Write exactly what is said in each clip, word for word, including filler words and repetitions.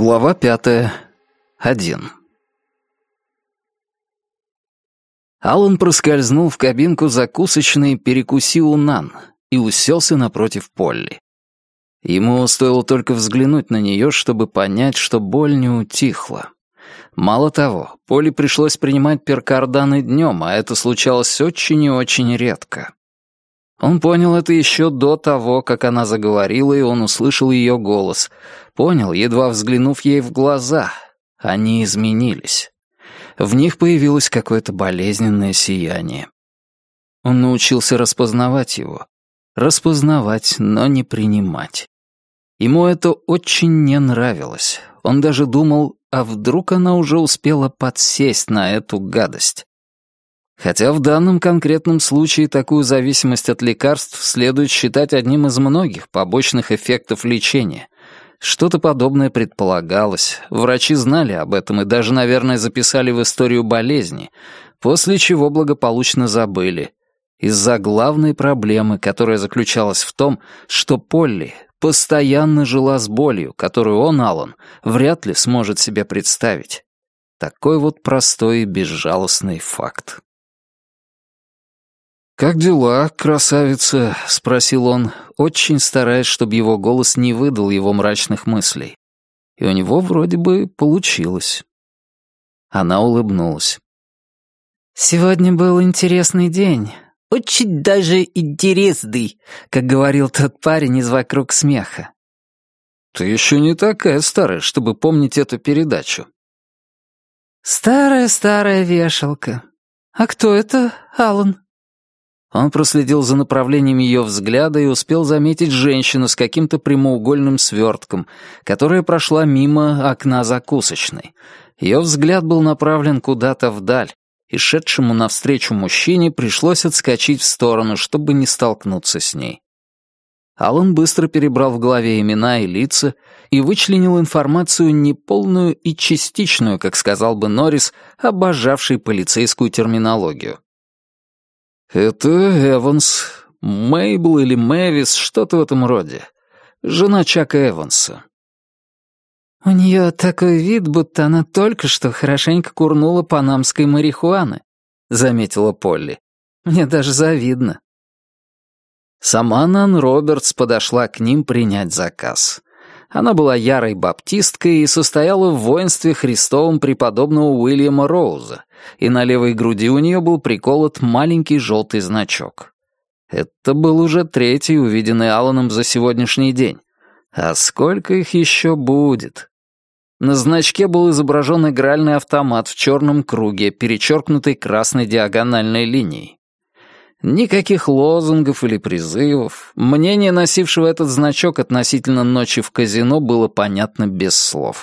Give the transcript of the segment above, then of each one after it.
Глава пятая. Один. Алан проскользнул в кабинку закусочной «Перекуси у Нан» и уселся напротив Полли. Ему стоило только взглянуть на нее, чтобы понять, что боль не утихла. Мало того, Полли пришлось принимать перкарданы днем, а это случалось очень и очень редко. Он понял это еще до того, как она заговорила, и он услышал ее голос. Понял, едва взглянув ей в глаза. Они изменились. В них появилось какое-то болезненное сияние. Он научился распознавать его. Распознавать, но не принимать. Ему это очень не нравилось. Он даже думал, а вдруг она уже успела подсесть на эту гадость. Хотя в данном конкретном случае такую зависимость от лекарств следует считать одним из многих побочных эффектов лечения. Что-то подобное предполагалось, врачи знали об этом и даже, наверное, записали в историю болезни, после чего благополучно забыли. Из-за главной проблемы, которая заключалась в том, что Полли постоянно жила с болью, которую он, Алан, вряд ли сможет себе представить. Такой вот простой и безжалостный факт. «Как дела, красавица?» — спросил он, очень стараясь, чтобы его голос не выдал его мрачных мыслей. И у него вроде бы получилось. Она улыбнулась. «Сегодня был интересный день. Очень даже интересный», как говорил тот парень из «Вокруг смеха». «Ты еще не такая старая, чтобы помнить эту передачу». «Старая-старая вешалка. А кто это, Алан?» Он проследил за направлением ее взгляда и успел заметить женщину с каким-то прямоугольным свертком, которая прошла мимо окна закусочной. Ее взгляд был направлен куда-то вдаль, и шедшему навстречу мужчине пришлось отскочить в сторону, чтобы не столкнуться с ней. Алан быстро перебрал в голове имена и лица и вычленил информацию неполную и частичную, как сказал бы Норрис, обожавший полицейскую терминологию. «Это Эванс, Мейбл или Мэвис, что-то в этом роде. Жена Чака Эванса». «У нее такой вид, будто она только что хорошенько курнула панамской марихуаны», — заметила Полли. «Мне даже завидно». Сама Нан Робертс подошла к ним принять заказ. Она была ярой баптисткой и состояла в воинстве Христовом преподобного Уильяма Роуза, и на левой груди у нее был приколот маленький желтый значок. Это был уже третий, увиденный Аланом за сегодняшний день. А сколько их еще будет? На значке был изображен игральный автомат в черном круге, перечеркнутый красной диагональной линией. Никаких лозунгов или призывов. Мнение носившего этот значок относительно ночи в казино было понятно без слов.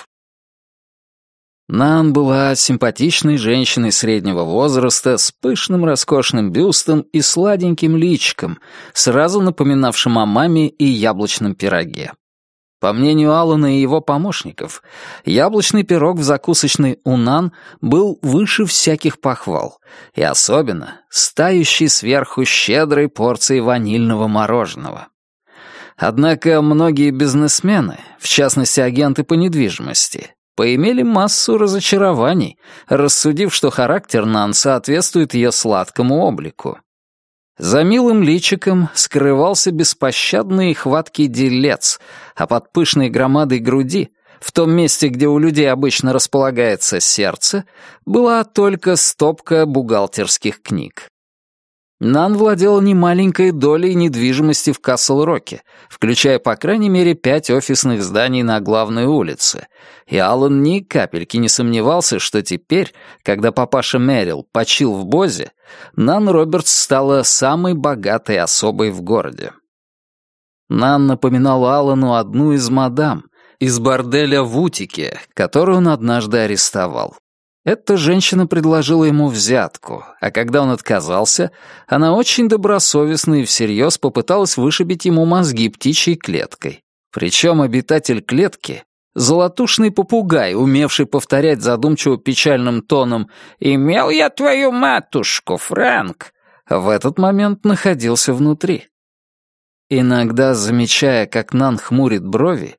Нан была симпатичной женщиной среднего возраста с пышным роскошным бюстом и сладеньким личиком, сразу напоминавшим о маме и яблочном пироге. По мнению Алана и его помощников, яблочный пирог в закусочной «Унан» был выше всяких похвал, и особенно стающий сверху щедрой порцией ванильного мороженого. Однако многие бизнесмены, в частности агенты по недвижимости, поимели массу разочарований, рассудив, что характер Нан соответствует ее сладкому облику. За милым личиком скрывался беспощадный и хваткий делец, а под пышной громадой груди, в том месте, где у людей обычно располагается сердце, была только стопка бухгалтерских книг. Нан владела немаленькой долей недвижимости в Касл-Роке, включая по крайней мере пять офисных зданий на главной улице, и Алан ни капельки не сомневался, что теперь, когда папаша Мэрил почил в Бозе, Нан Робертс стала самой богатой особой в городе. Нан напоминала Алану одну из мадам из борделя в Утике, которую он однажды арестовал. Эта женщина предложила ему взятку, а когда он отказался, она очень добросовестно и всерьез попыталась вышибить ему мозги птичьей клеткой. Причем обитатель клетки, золотушный попугай, умевший повторять задумчиво печальным тоном «Имел я твою матушку, Фрэнк», в этот момент находился внутри. Иногда, замечая, как Нан хмурит брови,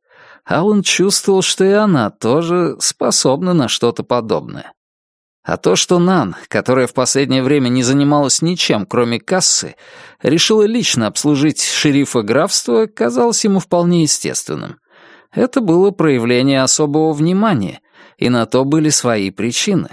Алан чувствовал, что и она тоже способна на что-то подобное. А то, что Нан, которая в последнее время не занималась ничем, кроме кассы, решила лично обслужить шерифа графства, казалось ему вполне естественным. Это было проявление особого внимания, и на то были свои причины.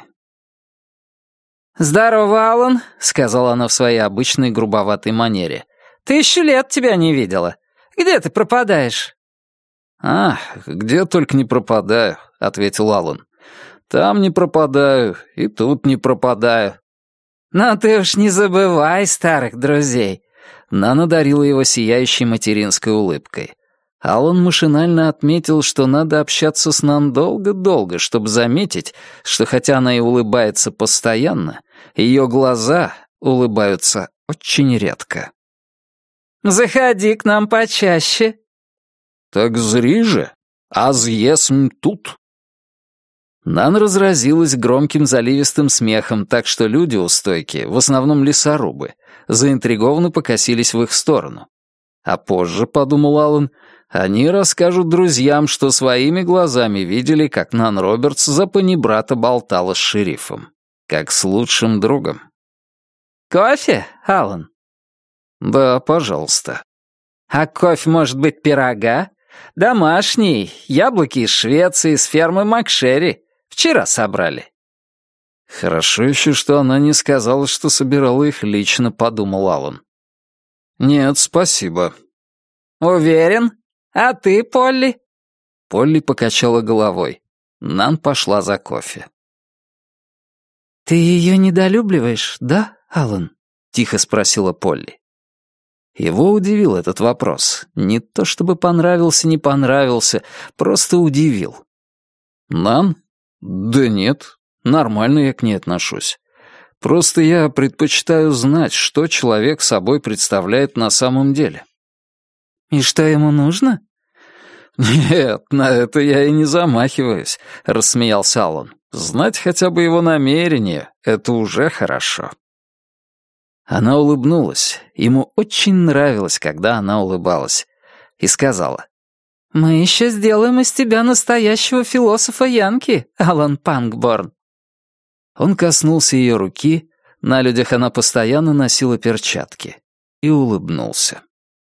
«Здорово, Алан», — сказала она в своей обычной грубоватой манере. «Тысячу лет тебя не видела. Где ты пропадаешь?» «А, где только не пропадаю», — ответил Алан. «Там не пропадаю, и тут не пропадаю». «Но ты уж не забывай старых друзей». Нана дарила его сияющей материнской улыбкой. Алан машинально отметил, что надо общаться с Нан долго-долго, чтобы заметить, что хотя она и улыбается постоянно, ее глаза улыбаются очень редко. «Заходи к нам почаще». «Так зри же, аз есмь тут». Нан разразилась громким заливистым смехом, так что люди у стойки, в основном лесорубы, заинтригованно покосились в их сторону. А позже, подумал Алан, они расскажут друзьям, что своими глазами видели, как Нан Робертс за панибрата болтала с шерифом. Как с лучшим другом. «Кофе, Алан?» «Да, пожалуйста». «А кофе может быть пирога? Домашний, яблоки из Швеции, с фермы Макшери. Вчера собрали». «Хорошо еще, что она не сказала, что собирала их лично», — подумал Алан. «Нет, спасибо». «Уверен? А ты, Полли?» Полли покачала головой. Нан пошла за кофе. «Ты ее недолюбливаешь, да, Алан?» — тихо спросила Полли. Его удивил этот вопрос. Не то чтобы понравился, не понравился, просто удивил. «Нан? Да нет, нормально я к ней отношусь. Просто я предпочитаю знать, что человек собой представляет на самом деле». «И что ему нужно?» «Нет, на это я и не замахиваюсь», — рассмеялся Алан. «Знать хотя бы его намерение — это уже хорошо». Она улыбнулась. Ему очень нравилось, когда она улыбалась. И сказала: «Мы еще сделаем из тебя настоящего философа Янки, Алан Пангборн». Он коснулся ее руки, на людях она постоянно носила перчатки, и улыбнулся.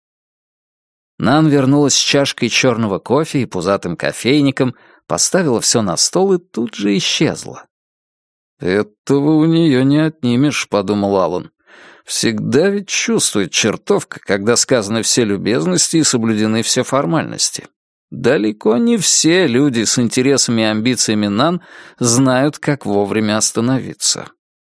Нан вернулась с чашкой черного кофе и пузатым кофейником, поставила все на стол и тут же исчезла. «Этого у нее не отнимешь», — подумал Алан. «Всегда ведь чувствует чертовка, когда сказаны все любезности и соблюдены все формальности. Далеко не все люди с интересами и амбициями Нан знают, как вовремя остановиться».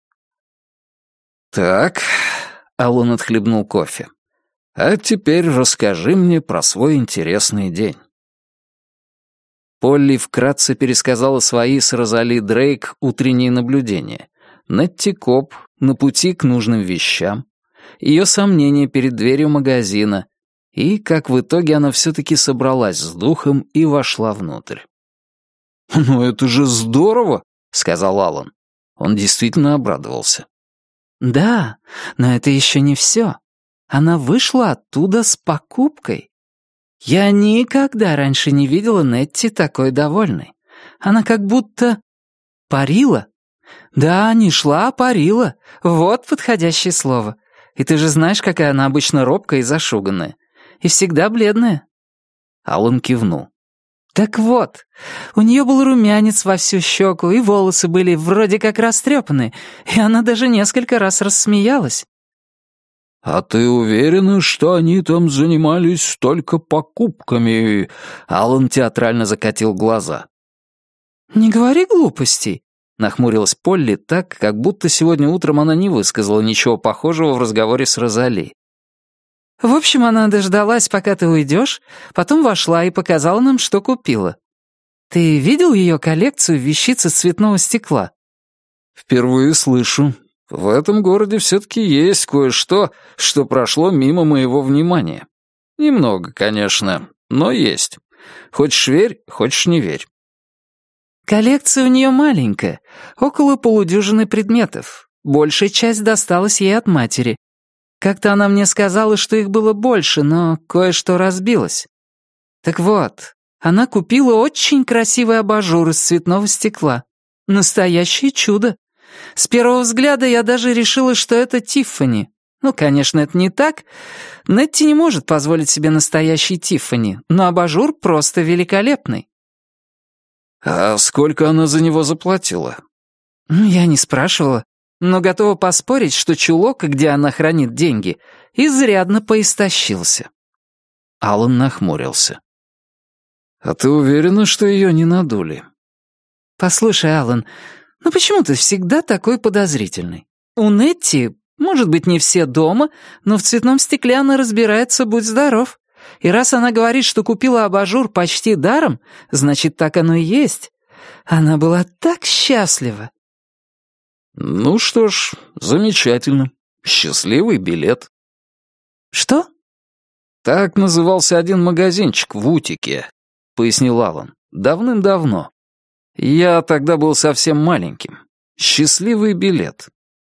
«Так», — Алан отхлебнул кофе, — «а теперь расскажи мне про свой интересный день». Полли вкратце пересказала свои с Розали Дрейк утренние наблюдения. Нетти Коп на пути к нужным вещам, ее сомнения перед дверью магазина, и как в итоге она все-таки собралась с духом и вошла внутрь. «Ну это же здорово!» — сказал Алан. Он действительно обрадовался. «Да, но это еще не все. Она вышла оттуда с покупкой. Я никогда раньше не видела Нетти такой довольной. Она как будто парила. Да, не шла, а парила. Вот подходящее слово. И ты же знаешь, какая она обычно робкая и зашуганная. И всегда бледная». Алан кивнул. «Так вот, у нее был румянец во всю щеку, и волосы были вроде как растрепаны, и она даже несколько раз рассмеялась». «А ты уверена, что они там занимались только покупками?» Алан театрально закатил глаза. «Не говори глупостей», — нахмурилась Полли так, как будто сегодня утром она не высказала ничего похожего в разговоре с Розали. «В общем, она дождалась, пока ты уйдешь, потом вошла и показала нам, что купила. Ты видел ее коллекцию вещиц из цветного стекла?» «Впервые слышу. В этом городе все-таки есть кое-что, что прошло мимо моего внимания. Немного, конечно, но есть. Хочешь верь, хочешь не верь». «Коллекция у нее маленькая, около полудюжины предметов. Большая часть досталась ей от матери. Как-то она мне сказала, что их было больше, но кое-что разбилось. Так вот, Она купила очень красивый абажур из цветного стекла. Настоящее чудо. С первого взгляда я даже решила, что это Тиффани. Ну, конечно, это не так. Нетти не может позволить себе настоящий Тиффани, но абажур просто великолепный. А сколько она за него заплатила? Ну, я не спрашивала, но готова поспорить, что чулок, где она хранит деньги, изрядно поистощился. Алан нахмурился. «А ты уверена, что ее не надули?» «Послушай, Алан, ну почему ты всегда такой подозрительный? У Нетти, может быть, не все дома, но в цветном стекле она разбирается, будь здоров. И раз она говорит, что купила абажур почти даром, значит, так оно и есть. Она была так счастлива». «Ну что ж, замечательно. Счастливый билет». «Что?» «Так назывался один магазинчик в Утике», — пояснил Алан. «Давным-давно. Я тогда был совсем маленьким. Счастливый билет».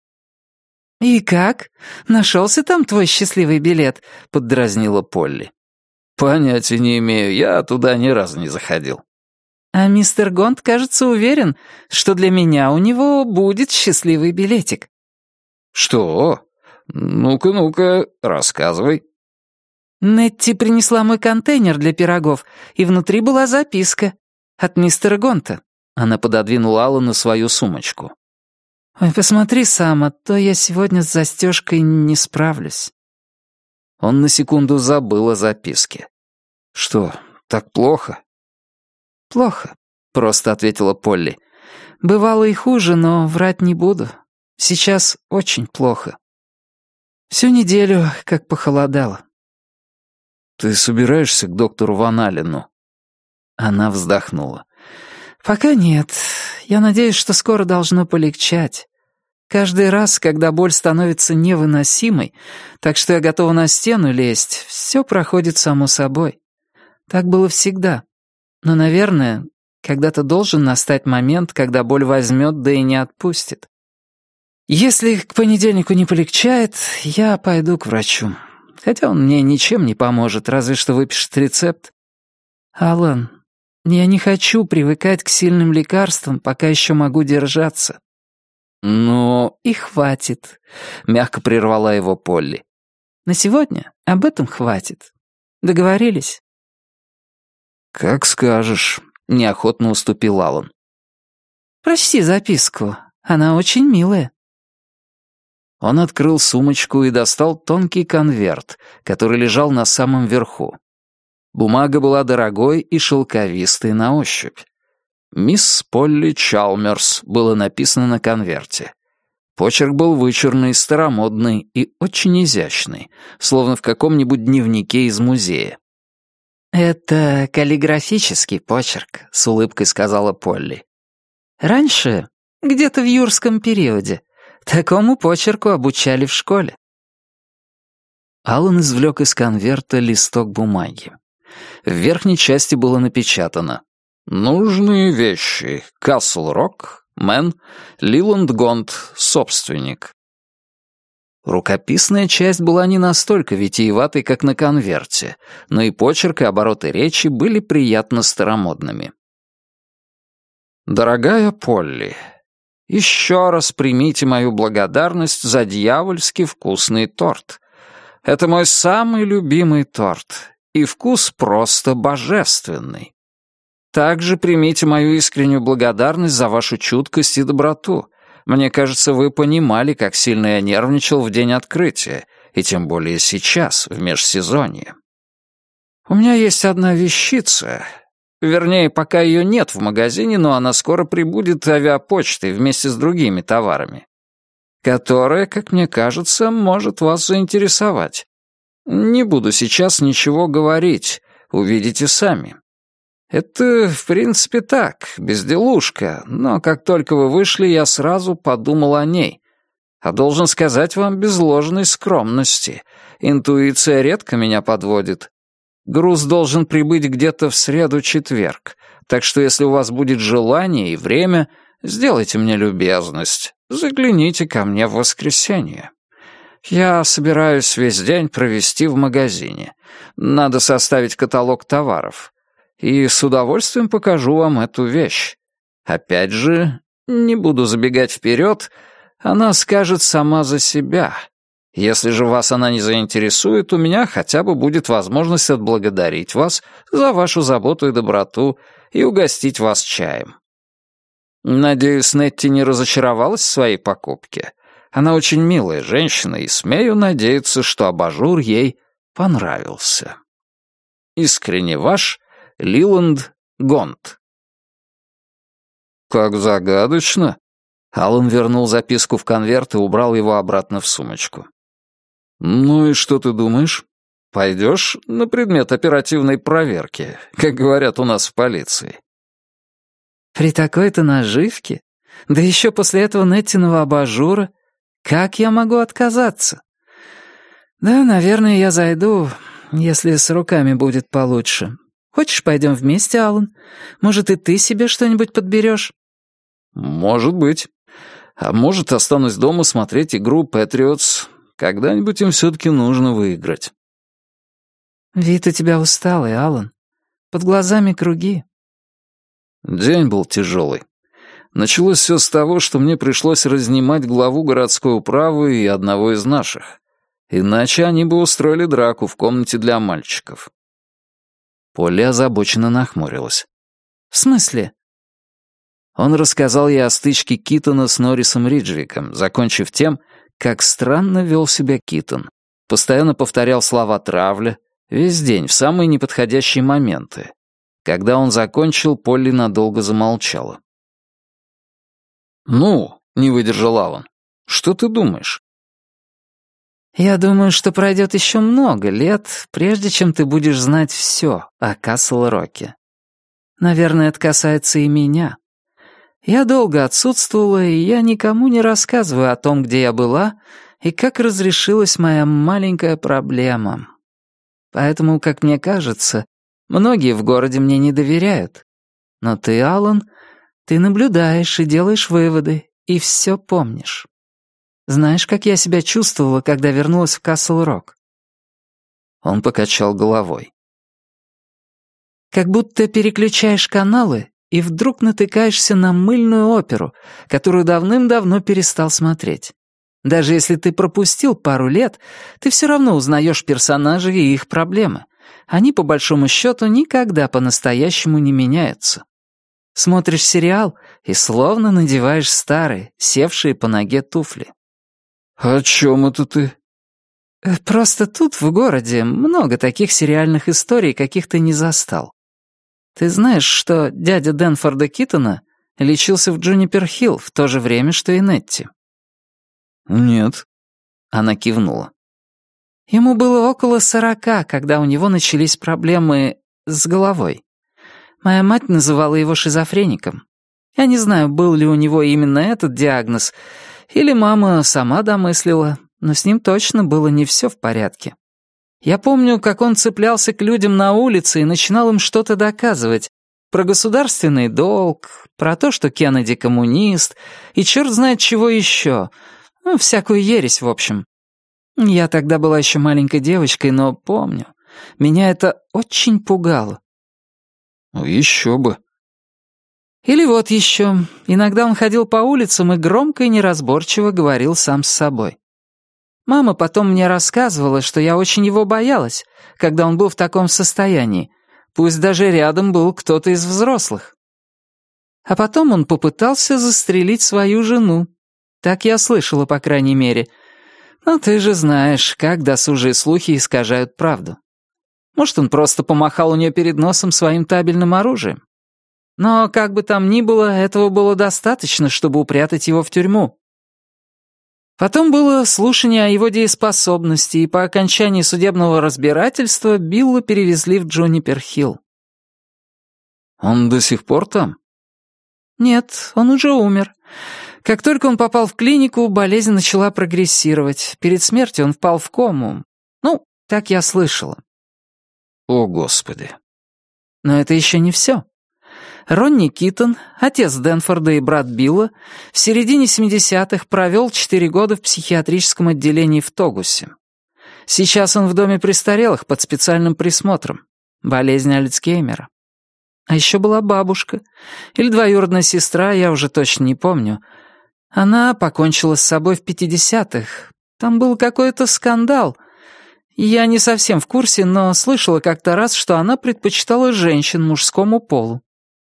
«И как? Нашелся там твой счастливый билет?» — поддразнила Полли. «Понятия не имею, я туда ни разу не заходил». «А мистер Гонт, кажется, уверен, что для меня у него будет счастливый билетик». «Что? Ну-ка, ну-ка, рассказывай». Нетти принесла мой контейнер для пирогов, и внутри была записка. От мистера Гонта. Она пододвинула Алану свою сумочку. «Ой, посмотри сам, а то я сегодня с застежкой не справлюсь». Он на секунду забыл о записке. «Что, так плохо?» «Плохо», — просто ответила Полли. «Бывало и хуже, но врать не буду. Сейчас очень плохо. Всю неделю как похолодало». «Ты собираешься к доктору Ван Алену?» Она вздохнула. «Пока нет. Я надеюсь, что скоро должно полегчать. Каждый раз, когда боль становится невыносимой, так что я готова на стену лезть, все проходит само собой. Так было всегда. Но, наверное, когда-то должен настать момент, когда боль возьмет, да и не отпустит. Если к понедельнику не полегчает, я пойду к врачу. Хотя он мне ничем не поможет, разве что выпишет рецепт. Алан, я не хочу привыкать к сильным лекарствам, пока еще могу держаться». «Но и хватит», — мягко прервала его Полли. «На сегодня об этом хватит. Договорились?» «Как скажешь», — неохотно уступил Алан. «Прочти записку. Она очень милая». Он открыл сумочку и достал тонкий конверт, который лежал на самом верху. Бумага была дорогой и шелковистой на ощупь. «Мисс Полли Чалмерс» было написано на конверте. Почерк был вычурный, старомодный и очень изящный, словно в каком-нибудь дневнике из музея. «Это каллиграфический почерк», — с улыбкой сказала Полли. «Раньше, где-то в юрском периоде, такому почерку обучали в школе». Алан извлек из конверта листок бумаги. В верхней части было напечатано: «Нужные вещи. Касл-Рок, Мэн, Лиланд Гонт, собственник». Рукописная часть была не настолько витиеватой, как на конверте, но и почерк и обороты речи были приятно старомодными. «Дорогая Полли, еще раз примите мою благодарность за дьявольски вкусный торт. Это мой самый любимый торт, и вкус просто божественный. Также примите мою искреннюю благодарность за вашу чуткость и доброту. Мне кажется, вы понимали, как сильно я нервничал в день открытия, и тем более сейчас, в межсезонье. У меня есть одна вещица. Вернее, пока ее нет в магазине, но она скоро прибудет авиапочтой вместе с другими товарами, которая, как мне кажется, может вас заинтересовать. Не буду сейчас ничего говорить, увидите сами. Это, в принципе, так, безделушка, но как только вы вышли, я сразу подумал о ней. А должен сказать вам без ложной скромности. Интуиция редко меня подводит. Груз должен прибыть где-то в среду-четверг, так что если у вас будет желание и время, сделайте мне любезность, загляните ко мне в воскресенье. Я собираюсь весь день провести в магазине. Надо составить каталог товаров. и с удовольствием покажу вам эту вещь. Опять же, не буду забегать вперед, она скажет сама за себя. Если же вас она не заинтересует, у меня хотя бы будет возможность отблагодарить вас за вашу заботу и доброту и угостить вас чаем. Надеюсь, Нетти не разочаровалась в своей покупке. Она очень милая женщина, и смею надеяться, что абажур ей понравился. Искренне ваш, Лиланд Гонт. «Как загадочно!» Алан вернул записку в конверт и убрал его обратно в сумочку. «Ну и что ты думаешь? Пойдешь на предмет оперативной проверки, как говорят у нас в полиции?» «При такой-то наживке? Да еще после этого Неттиного абажура? Как я могу отказаться? Да, наверное, я зайду, если с руками будет получше. Хочешь, пойдем вместе, Алан? Может, и ты себе что-нибудь подберешь?» «Может быть. А может, останусь дома смотреть игру Патриотс. Когда-нибудь им все-таки нужно выиграть». «Вид у тебя усталый, Алан. Под глазами круги». День был тяжелый. Началось все с того, что мне пришлось разнимать главу городской управы и одного из наших. Иначе они бы устроили драку в комнате для мальчиков. Полли озабоченно нахмурилась. «В смысле?» Он рассказал ей о стычке Китона с Норрисом Риджвиком, закончив тем, как странно вел себя Китон. Постоянно повторял слова травля, весь день, в самые неподходящие моменты. Когда он закончил, Полли надолго замолчала. «Ну», — не выдержал Алан, — «что ты думаешь?» «Я думаю, что пройдет еще много лет, прежде чем ты будешь знать все о Касл-Роке. Наверное, это касается и меня. Я долго отсутствовала, и я никому не рассказываю о том, где я была и как разрешилась моя маленькая проблема. Поэтому, как мне кажется, многие в городе мне не доверяют. Но ты, Алан, ты наблюдаешь и делаешь выводы, и все помнишь. Знаешь, как я себя чувствовала, когда вернулась в Касл-Рок?» Он покачал головой. «Как будто переключаешь каналы и вдруг натыкаешься на мыльную оперу, которую давным-давно перестал смотреть. Даже если ты пропустил пару лет, ты все равно узнаешь персонажей и их проблемы. Они, по большому счету, никогда по-настоящему не меняются. Смотришь сериал и словно надеваешь старые, севшие по ноге туфли». «О чем это ты?» «Просто тут, в городе, много таких сериальных историй, каких ты не застал. Ты знаешь, что дядя Денфорда Китона лечился в Джунипер-Хилл в то же время, что и Нетти?» «Нет». Она кивнула. «Ему было около сорока, когда у него начались проблемы с головой. Моя мать называла его шизофреником. Я не знаю, был ли у него именно этот диагноз, или мама сама домыслила, но с ним точно было не все в порядке. Я помню, как он цеплялся к людям на улице и начинал им что-то доказывать. Про государственный долг, про то, что Кеннеди коммунист, и черт знает чего еще. Ну, всякую ересь, в общем. Я тогда была еще маленькой девочкой, но помню. Меня это очень пугало». «Ну, еще бы». Или вот еще. Иногда он ходил по улицам и громко и неразборчиво говорил сам с собой. Мама потом мне рассказывала, что я очень его боялась, когда он был в таком состоянии, пусть даже рядом был кто-то из взрослых. А потом он попытался застрелить свою жену. Так я слышала, по крайней мере. Но ты же знаешь, как досужие слухи искажают правду. Может, он просто помахал у нее перед носом своим табельным оружием. Но, как бы там ни было, этого было достаточно, чтобы упрятать его в тюрьму. Потом было слушание о его дееспособности, и по окончании судебного разбирательства Билла перевезли в Джунипер-Хилл. «Он до сих пор там?» «Нет, он уже умер. Как только он попал в клинику, болезнь начала прогрессировать. Перед смертью он впал в кому. Ну, так я слышала». «О, Господи!» Но это еще не все. Ронни Китон, отец Денфорда и брат Билла, в середине семидесятых провел четыре года в психиатрическом отделении в Тогусе. Сейчас он в доме престарелых под специальным присмотром. Болезнь Альцгеймера. А еще была бабушка. Или двоюродная сестра, я уже точно не помню. Она покончила с собой в пятидесятых. Там был какой-то скандал. Я не совсем в курсе, но слышала как-то раз, что она предпочитала женщин мужскому полу.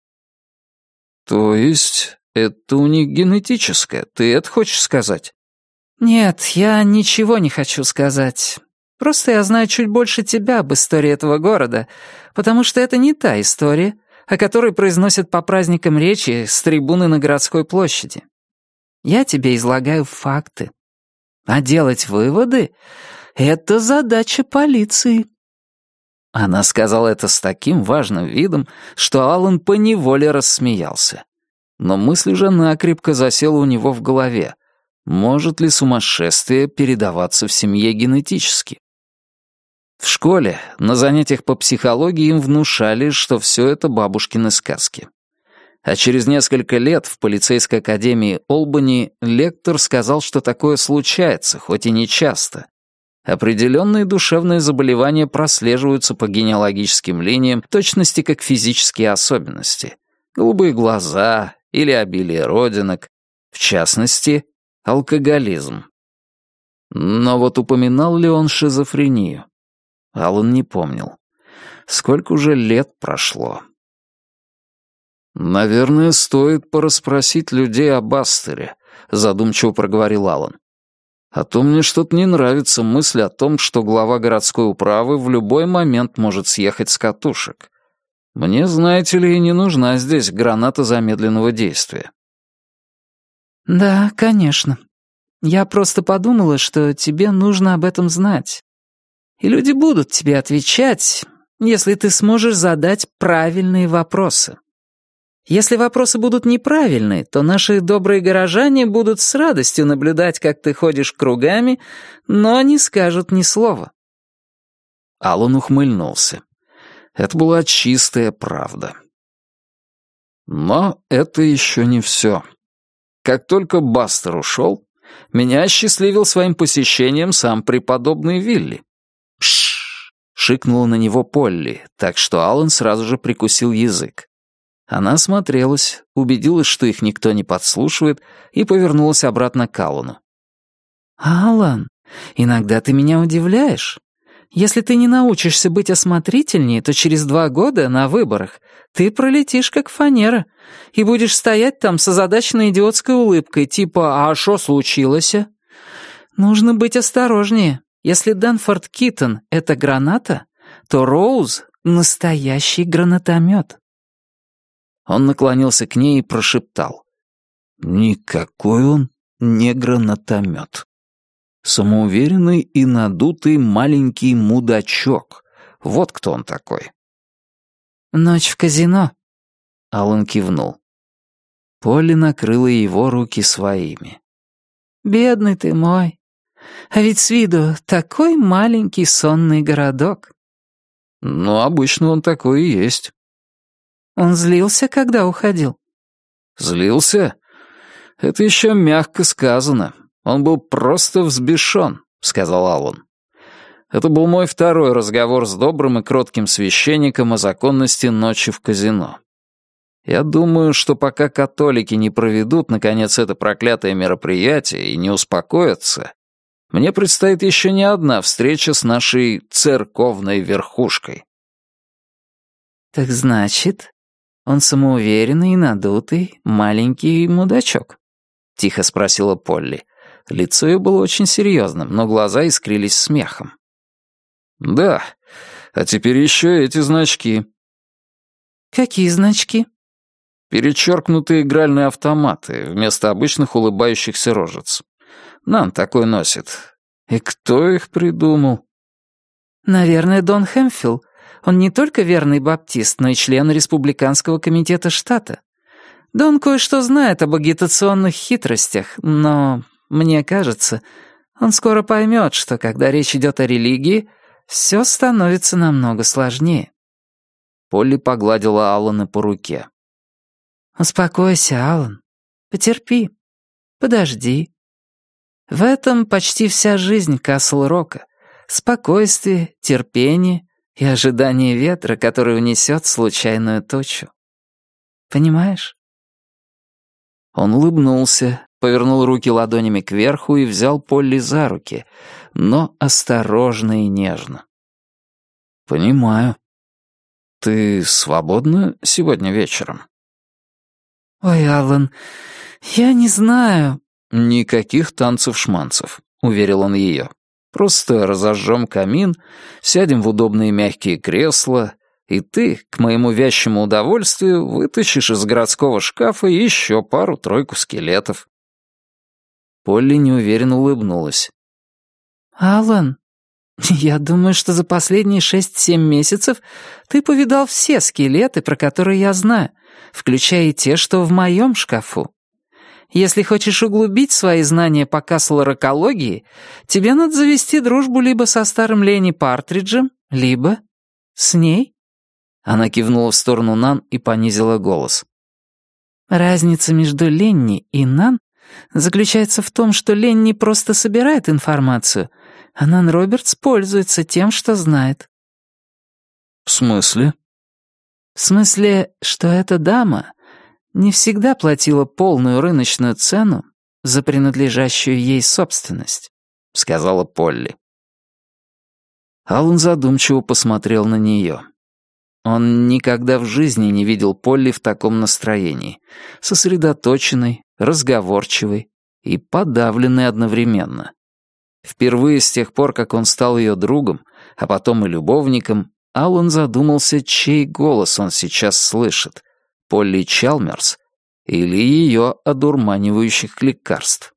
То есть это у них генетическое, ты это хочешь сказать? Нет, я ничего не хочу сказать. Просто я знаю чуть больше тебя об истории этого города, потому что это не та история, о которой произносят по праздникам речи с трибуны на городской площади. Я тебе излагаю факты. А делать выводы — это задача полиции». Она сказала это с таким важным видом, что Аллан поневоле рассмеялся. Но мысль уже накрепко засела у него в голове. Может ли сумасшествие передаваться в семье генетически? В школе, на занятиях по психологии им внушали, что все это бабушкины сказки. А через несколько лет в полицейской академии Олбани лектор сказал, что такое случается, хоть и не часто. Определенные душевные заболевания прослеживаются по генеалогическим линиям в точности как физические особенности. Голубые глаза или обилие родинок, в частности, алкоголизм. Но вот упоминал ли он шизофрению? Аллан не помнил. Сколько уже лет прошло? «Наверное, стоит порасспросить людей об Астере», — задумчиво проговорил Аллан. «А то мне что-то не нравится мысль о том, что глава городской управы в любой момент может съехать с катушек. Мне, знаете ли, и не нужна здесь граната замедленного действия». «Да, конечно. Я просто подумала, что тебе нужно об этом знать. И люди будут тебе отвечать, если ты сможешь задать правильные вопросы. Если вопросы будут неправильные, то наши добрые горожане будут с радостью наблюдать, как ты ходишь кругами, но не скажут ни слова». Аллан ухмыльнулся. Это была чистая правда. Но это еще не все. Как только Бастер ушел, меня осчастливил своим посещением сам преподобный Вилли. «Пшш!» — шикнула на него Полли, так что Аллан сразу же прикусил язык. Она осмотрелась, убедилась, что их никто не подслушивает, и повернулась обратно к Аллану. «Аллан, иногда ты меня удивляешь. Если ты не научишься быть осмотрительнее, то через два года на выборах ты пролетишь как фанера и будешь стоять там с озадаченной идиотской улыбкой, типа «А шо случилось?» Нужно быть осторожнее. Если Дэнфорд Киттон — это граната, то Роуз — настоящий гранатомет». Он наклонился к ней и прошептал. «Никакой он не гранатомет. Самоуверенный и надутый маленький мудачок. Вот кто он такой». «Ночь в казино», — Аллан кивнул. Полли накрыла его руки своими. «Бедный ты мой. А ведь с виду такой маленький сонный городок». «Ну, обычно он такой и есть». «Он злился, когда уходил?» «Злился? Это еще мягко сказано. Он был просто взбешен», — сказал Аллан. «Это был мой второй разговор с добрым и кротким священником о законности ночи в казино. Я думаю, что пока католики не проведут, наконец, это проклятое мероприятие и не успокоятся, мне предстоит еще не одна встреча с нашей церковной верхушкой». «Так значит, он самоуверенный и надутый маленький мудачок?» — тихо спросила Полли. Лицо ее было очень серьезным, но глаза искрились смехом. «Да, а теперь еще эти значки». «Какие значки?» «Перечеркнутые игральные автоматы вместо обычных улыбающихся рожиц. Нан такой носит. И кто их придумал?» «Наверное, Дон Хэмфилл. Он не только верный баптист, но и член Республиканского комитета штата. Дон кое-что знает об агитационных хитростях, но, мне кажется, он скоро поймет, что когда речь идет о религии, все становится намного сложнее». Полли погладила Аллана по руке. «Успокойся, Аллан. Потерпи. Подожди. В этом почти вся жизнь Касл-Рока. Спокойствие, терпение и ожидание ветра, который унесет случайную тучу. Понимаешь? Он улыбнулся, повернул руки ладонями кверху и взял Полли за руки, но осторожно и нежно. «Понимаю. Ты свободна сегодня вечером?» «Ой, Аллан, я не знаю». «Никаких танцев-шманцев», — уверил он ее. «Просто разожжем камин, сядем в удобные мягкие кресла, и ты, к моему вящему удовольствию, вытащишь из городского шкафа еще пару-тройку скелетов». Полли неуверенно улыбнулась. «Аллан, я думаю, что за последние шесть-семь месяцев ты повидал все скелеты, про которые я знаю, включая и те, что в моем шкафу. Если хочешь углубить свои знания по каслорокологии, тебе надо завести дружбу либо со старым Ленни Партриджем, либо с ней». Она кивнула в сторону Нан и понизила голос. «Разница между Ленни и Нан заключается в том, что Ленни просто собирает информацию, а Нан Робертс пользуется тем, что знает». «В смысле?» «В смысле, что эта дама не всегда платила полную рыночную цену за принадлежащую ей собственность», — сказала Полли. Аллан задумчиво посмотрел на нее. Он никогда в жизни не видел Полли в таком настроении, сосредоточенной, разговорчивой и подавленной одновременно. Впервые с тех пор, как он стал ее другом, а потом и любовником, Аллан задумался, чей голос он сейчас слышит — Полли Чалмерс или ее одурманивающих лекарств.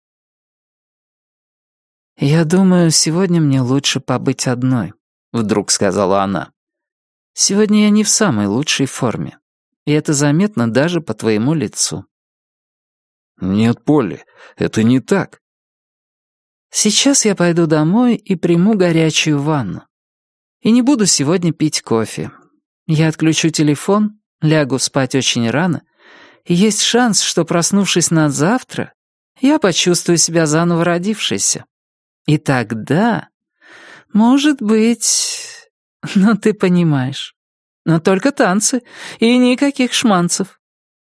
«Я думаю, сегодня мне лучше побыть одной», — вдруг сказала она. «Сегодня я не в самой лучшей форме, и это заметно даже по твоему лицу». «Нет, Полли, это не так». «Сейчас я пойду домой и приму горячую ванну. И не буду сегодня пить кофе. Я отключу телефон, лягу спать очень рано, и есть шанс, что, проснувшись на завтра, я почувствую себя заново родившейся. И тогда, может быть... Ну, ты понимаешь. Но только танцы и никаких шманцев».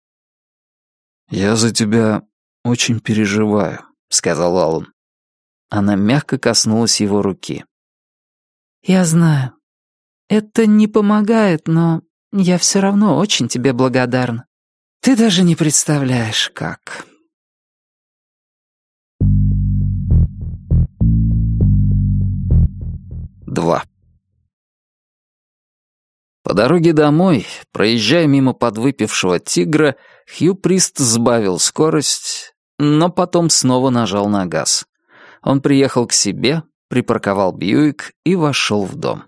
«Я за тебя очень переживаю», — сказал Аллан. Она мягко коснулась его руки. «Я знаю. Это не помогает, но я все равно очень тебе благодарна. Ты даже не представляешь, как». Два. По дороге домой, проезжая мимо подвыпившего тигра, Хью Прист сбавил скорость, но потом снова нажал на газ. Он приехал к себе, припарковал Бьюик и вошел в дом.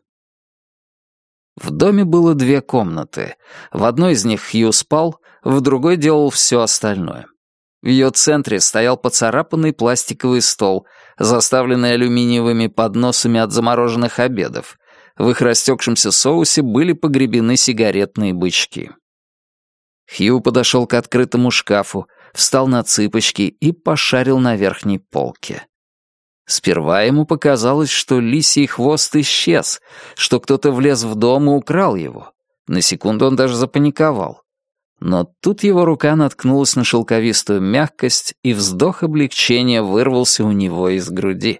В доме было две комнаты. В одной из них Хью спал, в другой делал все остальное. В ее центре стоял поцарапанный пластиковый стол, заставленный алюминиевыми подносами от замороженных обедов. В их растекшемся соусе были погребены сигаретные бычки. Хью подошел к открытому шкафу, встал на цыпочки и пошарил на верхней полке. Сперва ему показалось, что лисий хвост исчез, что кто-то влез в дом и украл его. На секунду он даже запаниковал. Но тут его рука наткнулась на шелковистую мягкость, и вздох облегчения вырвался у него из груди.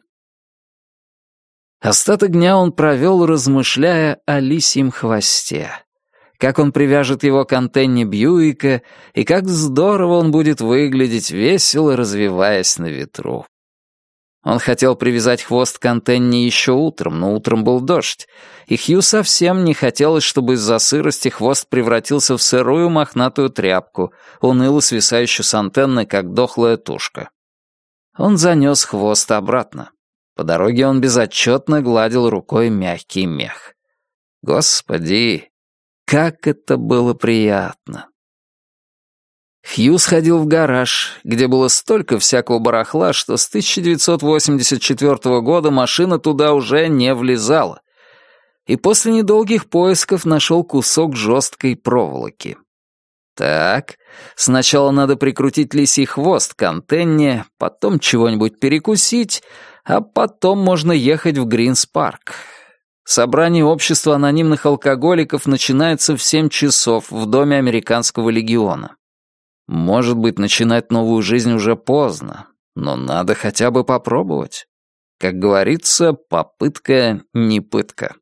Остаток дня он провел, размышляя о лисьем хвосте. Как он привяжет его к антенне Бьюика, и как здорово он будет выглядеть, весело развиваясь на ветру. Он хотел привязать хвост к антенне еще утром, но утром был дождь, и Хью совсем не хотелось, чтобы из-за сырости хвост превратился в сырую мохнатую тряпку, уныло свисающую с антенны, как дохлая тушка. Он занес хвост обратно. По дороге он безотчетно гладил рукой мягкий мех. Господи, как это было приятно! Хью сходил в гараж, где было столько всякого барахла, что с тысяча девятьсот восемьдесят четвёртого года машина туда уже не влезала. И после недолгих поисков нашел кусок жесткой проволоки. Так, сначала надо прикрутить лисий хвост к антенне, потом чего-нибудь перекусить, а потом можно ехать в Гринс-парк. Собрание общества анонимных алкоголиков начинается в семь часов в доме Американского легиона. Может быть, начинать новую жизнь уже поздно, но надо хотя бы попробовать. Как говорится, попытка не пытка.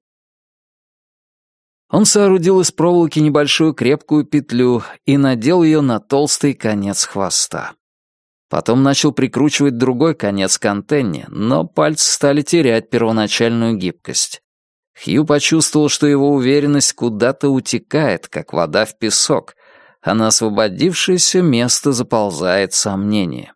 Он соорудил из проволоки небольшую крепкую петлю и надел ее на толстый конец хвоста. Потом начал прикручивать другой конец к антенне, но пальцы стали терять первоначальную гибкость. Хью почувствовал, что его уверенность куда-то утекает, как вода в песок, а на освободившееся место заползает сомнение.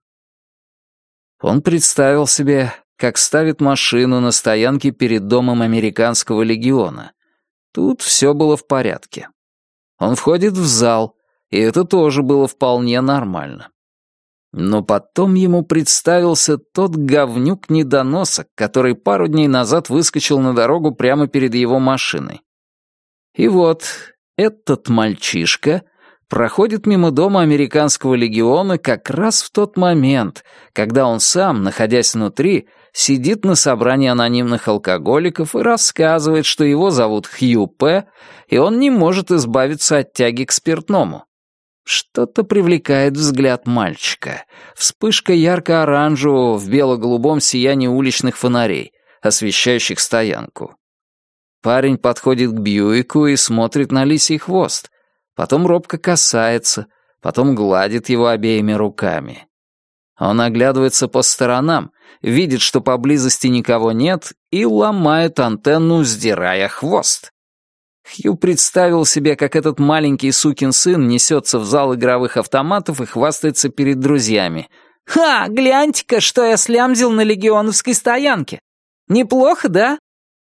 Он представил себе, как ставит машину на стоянке перед домом Американского легиона. Тут все было в порядке. Он входит в зал, и это тоже было вполне нормально. Но потом ему представился тот говнюк-недоносок, который пару дней назад выскочил на дорогу прямо перед его машиной. И вот этот мальчишка проходит мимо дома Американского легиона как раз в тот момент, когда он сам, находясь внутри, сидит на собрании анонимных алкоголиков и рассказывает, что его зовут Хью П., и он не может избавиться от тяги к спиртному. Что-то привлекает взгляд мальчика. Вспышка ярко-оранжевого в бело-голубом сиянии уличных фонарей, освещающих стоянку. Парень подходит к Бьюику и смотрит на лисий хвост. Потом робко касается, потом гладит его обеими руками. Он оглядывается по сторонам, видит, что поблизости никого нет, и ломает антенну, сдирая хвост. Хью представил себе, как этот маленький сукин сын несется в зал игровых автоматов и хвастается перед друзьями. «Ха, гляньте-ка, что я слямзил на легионовской стоянке! Неплохо, да?»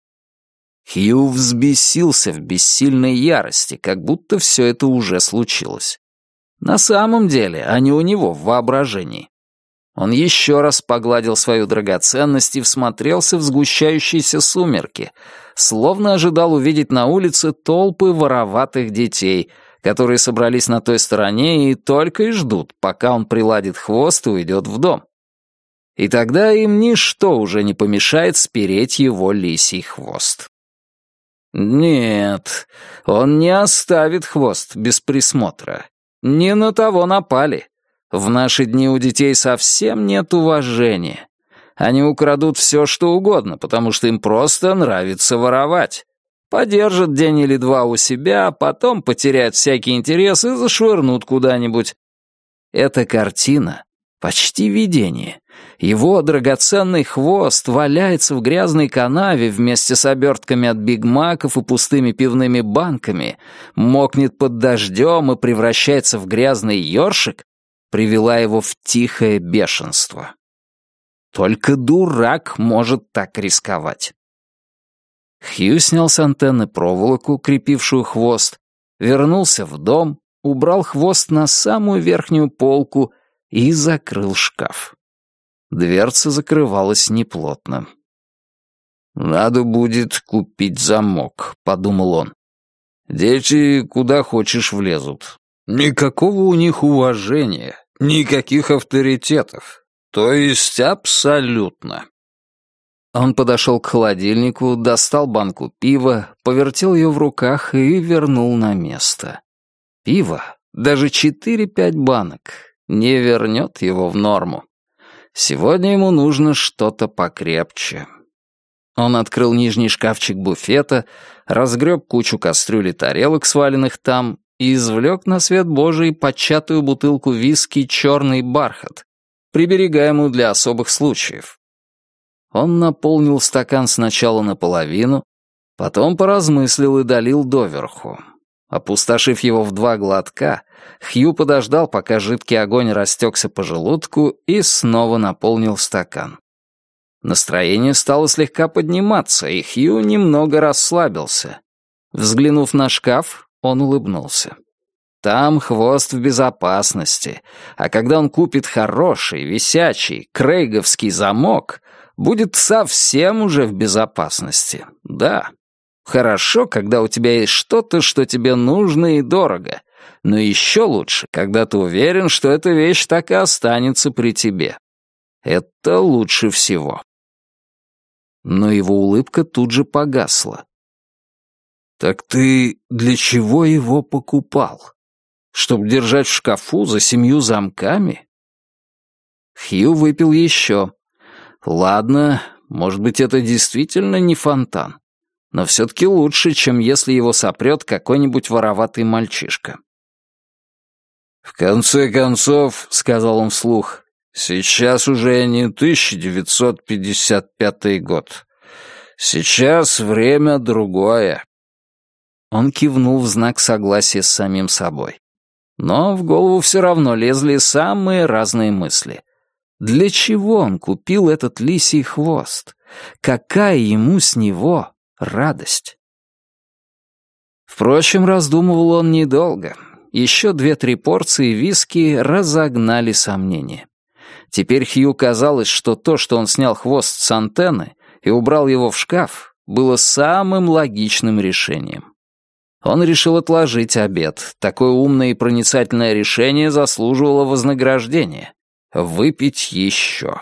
Хью взбесился в бессильной ярости, как будто все это уже случилось. На самом деле, а не у него в воображении. Он еще раз погладил свою драгоценность и всмотрелся в сгущающиеся сумерки, словно ожидал увидеть на улице толпы вороватых детей, которые собрались на той стороне и только и ждут, пока он приладит хвост и уйдет в дом. И тогда им ничто уже не помешает спереть его лисий хвост. Нет, он не оставит хвост без присмотра. Не на того напали. В наши дни у детей совсем нет уважения. Они украдут все, что угодно, потому что им просто нравится воровать. Подержат день или два у себя, потом потеряют всякий интерес и зашвырнут куда-нибудь. Эта картина — почти видение. Его драгоценный хвост валяется в грязной канаве вместе с обертками от бигмаков и пустыми пивными банками, мокнет под дождем и превращается в грязный ёршик, привела его в тихое бешенство. Только дурак может так рисковать. Хью снял с антенны проволоку, крепившую хвост, вернулся в дом, убрал хвост на самую верхнюю полку и закрыл шкаф. Дверца закрывалась неплотно. «Надо будет купить замок», — подумал он. «Дети куда хочешь влезут. Никакого у них уважения, никаких авторитетов. То есть абсолютно». Он подошел к холодильнику, достал банку пива, повертел ее в руках и вернул на место. Пиво, даже четыре-пять банок, не вернет его в норму. Сегодня ему нужно что-то покрепче. Он открыл нижний шкафчик буфета, разгреб кучу кастрюль и тарелок, сваленных там, и извлек на свет Божий початую бутылку виски «Черный бархат», приберегаемую для особых случаев. Он наполнил стакан сначала наполовину, потом поразмыслил и долил доверху. Опустошив его в два глотка, Хью подождал, пока жидкий огонь растекся по желудку, и снова наполнил стакан. Настроение стало слегка подниматься, и Хью немного расслабился. Взглянув на шкаф, он улыбнулся. Там хвост в безопасности, а когда он купит хороший, висячий, крейговский замок, будет совсем уже в безопасности. Да, хорошо, когда у тебя есть что-то, что тебе нужно и дорого, но еще лучше, когда ты уверен, что эта вещь так и останется при тебе. Это лучше всего. Но его улыбка тут же погасла. «Так ты для чего его покупал? Чтоб держать в шкафу за семью замками?» Хью выпил еще. Ладно, может быть, это действительно не фонтан, но все-таки лучше, чем если его сопрет какой-нибудь вороватый мальчишка. «В конце концов, — сказал он вслух, — сейчас уже не тысяча девятьсот пятьдесят пятый год. Сейчас время другое». Он кивнул в знак согласия с самим собой. Но в голову все равно лезли самые разные мысли. Для чего он купил этот лисий хвост? Какая ему с него радость? Впрочем, раздумывал он недолго. Еще две-три порции виски разогнали сомнения. Теперь Хью казалось, что то, что он снял хвост с антенны и убрал его в шкаф, было самым логичным решением. Он решил отложить обед. Такое умное и проницательное решение заслуживало вознаграждения. Выпить еще.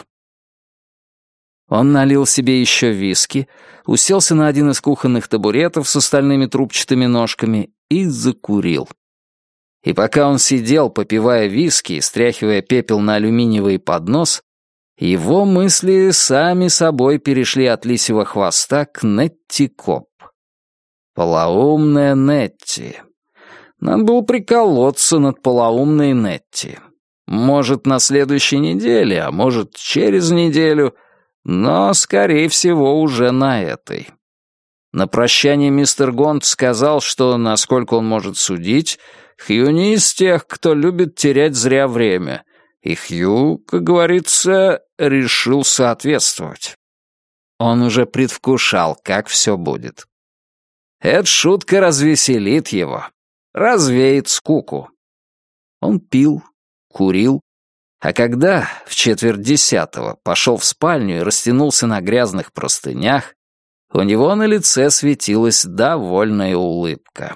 Он налил себе еще виски, уселся на один из кухонных табуретов с остальными трубчатыми ножками и закурил. И пока он сидел, попивая виски и стряхивая пепел на алюминиевый поднос, его мысли сами собой перешли от лисьего хвоста к Нетти Коп. Полоумная Нетти. Надо было приколоться над полоумной Нетти. Может, на следующей неделе, а может, через неделю, но, скорее всего, уже на этой. На прощание мистер Гонт сказал, что, насколько он может судить, Хью не из тех, кто любит терять зря время, и Хью, как говорится, решил соответствовать. Он уже предвкушал, как все будет. Эта шутка развеселит его, развеет скуку. Он пил, курил, а когда в четверть десятого пошел в спальню и растянулся на грязных простынях, у него на лице светилась довольная улыбка.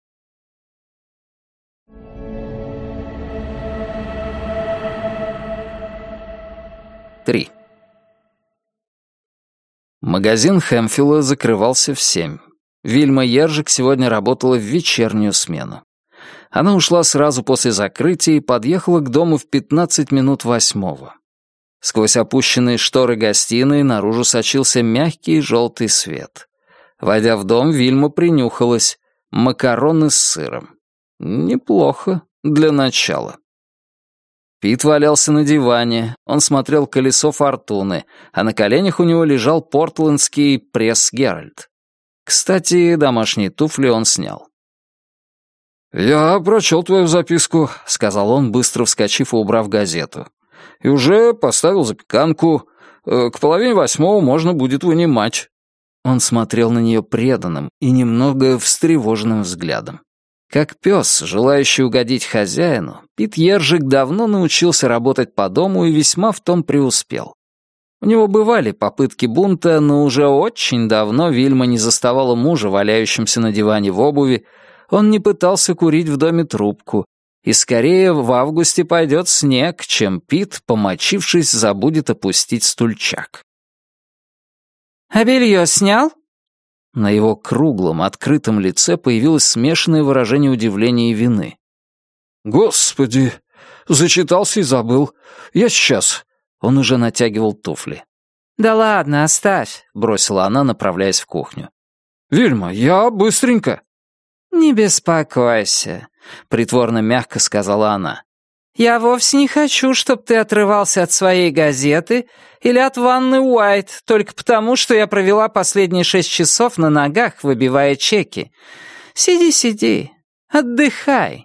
Три. Магазин Хэмфилла закрывался в семь. Вильма Ержик сегодня работала в вечернюю смену. Она ушла сразу после закрытия и подъехала к дому в пятнадцать минут восьмого. Сквозь опущенные шторы гостиной наружу сочился мягкий желтый свет. Войдя в дом, Вильма принюхалась. Макароны с сыром. Неплохо для начала. Пит валялся на диване, он смотрел «Колесо фортуны», а на коленях у него лежал портландский пресс-геральт. Кстати, домашние туфли он снял. «Я прочел твою записку», — сказал он, быстро вскочив и убрав газету. «И уже поставил запеканку. К половине восьмого можно будет вынимать». Он смотрел на нее преданным и немного встревоженным взглядом. Как пес, желающий угодить хозяину, Пит Ержик давно научился работать по дому и весьма в том преуспел. У него бывали попытки бунта, но уже очень давно Вильма не заставала мужа, валяющимся на диване в обуви, он не пытался курить в доме трубку, и скорее в августе пойдет снег, чем Пит, помочившись, забудет опустить стульчак. «А белье снял?» На его круглом, открытом лице появилось смешанное выражение удивления и вины. «Господи, зачитался и забыл. Я сейчас». Он уже натягивал туфли. «Да ладно, оставь», — бросила она, направляясь в кухню. «Вильма, я быстренько». «Не беспокойся», — притворно мягко сказала она. «Я вовсе не хочу, чтобы ты отрывался от своей газеты или от ванны Уайт, только потому, что я провела последние шесть часов на ногах, выбивая чеки. Сиди, сиди, отдыхай».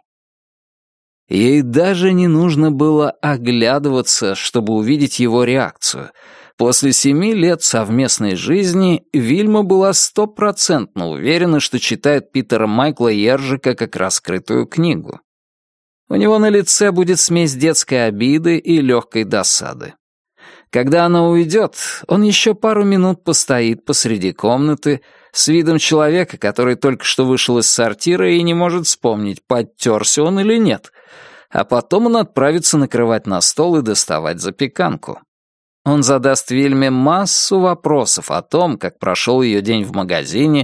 Ей даже не нужно было оглядываться, чтобы увидеть его реакцию. После семи лет совместной жизни Вильма была стопроцентно уверена, что читает Питера Майкла Ержика как раскрытую книгу. У него на лице будет смесь детской обиды и легкой досады. Когда она уйдет, он еще пару минут постоит посреди комнаты с видом человека, который только что вышел из сортира и не может вспомнить, подтерся он или нет, а потом он отправится накрывать на стол и доставать запеканку. Он задаст Вильме массу вопросов о том, как прошел ее день в магазине,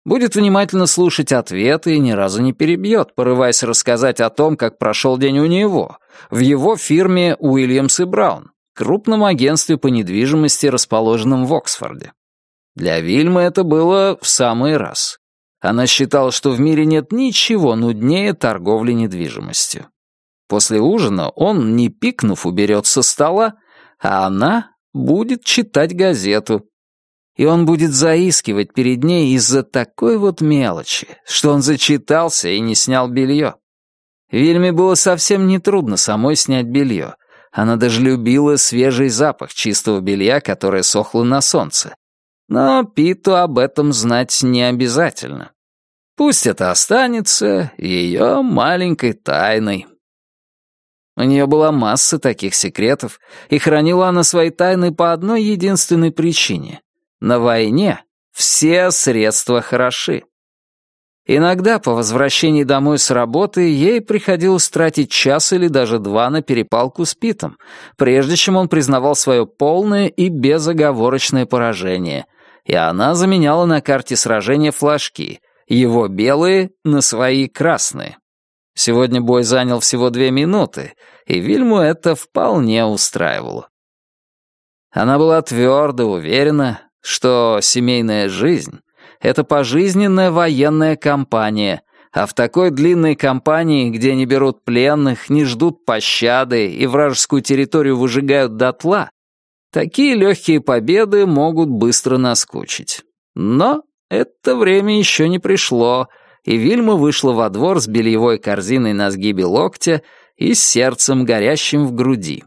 Будет внимательно слушать ответы и ни разу не перебьет, порываясь рассказать о том, как прошел день у него, в его фирме «Уильямс и Браун», крупном агентстве по недвижимости, расположенном в Оксфорде. Для Вильмы это было в самый раз. Она считала, что в мире нет ничего нуднее торговли недвижимостью. После ужина он, не пикнув, уберет со стола, а она будет читать газету. И он будет заискивать перед ней из-за такой вот мелочи, что он зачитался и не снял белье. Вильме было совсем нетрудно самой снять белье. Она даже любила свежий запах чистого белья, которое сохло на солнце. Но Питу об этом знать не обязательно. Пусть это останется ее маленькой тайной. У нее была масса таких секретов, и хранила она свои тайны по одной единственной причине. На войне все средства хороши. Иногда по возвращении домой с работы ей приходилось тратить час или даже два на перепалку с Питом, прежде чем он признавал свое полное и безоговорочное поражение, и она заменяла на карте сражения флажки, его белые на свои красные. Сегодня бой занял всего две минуты, и Вильму это вполне устраивало. Она была твердо уверена, что семейная жизнь — это пожизненная военная кампания, а в такой длинной кампании, где не берут пленных, не ждут пощады и вражескую территорию выжигают дотла, такие легкие победы могут быстро наскучить. Но это время еще не пришло, и Вильма вышла во двор с бельевой корзиной на сгибе локтя и с сердцем, горящим в груди.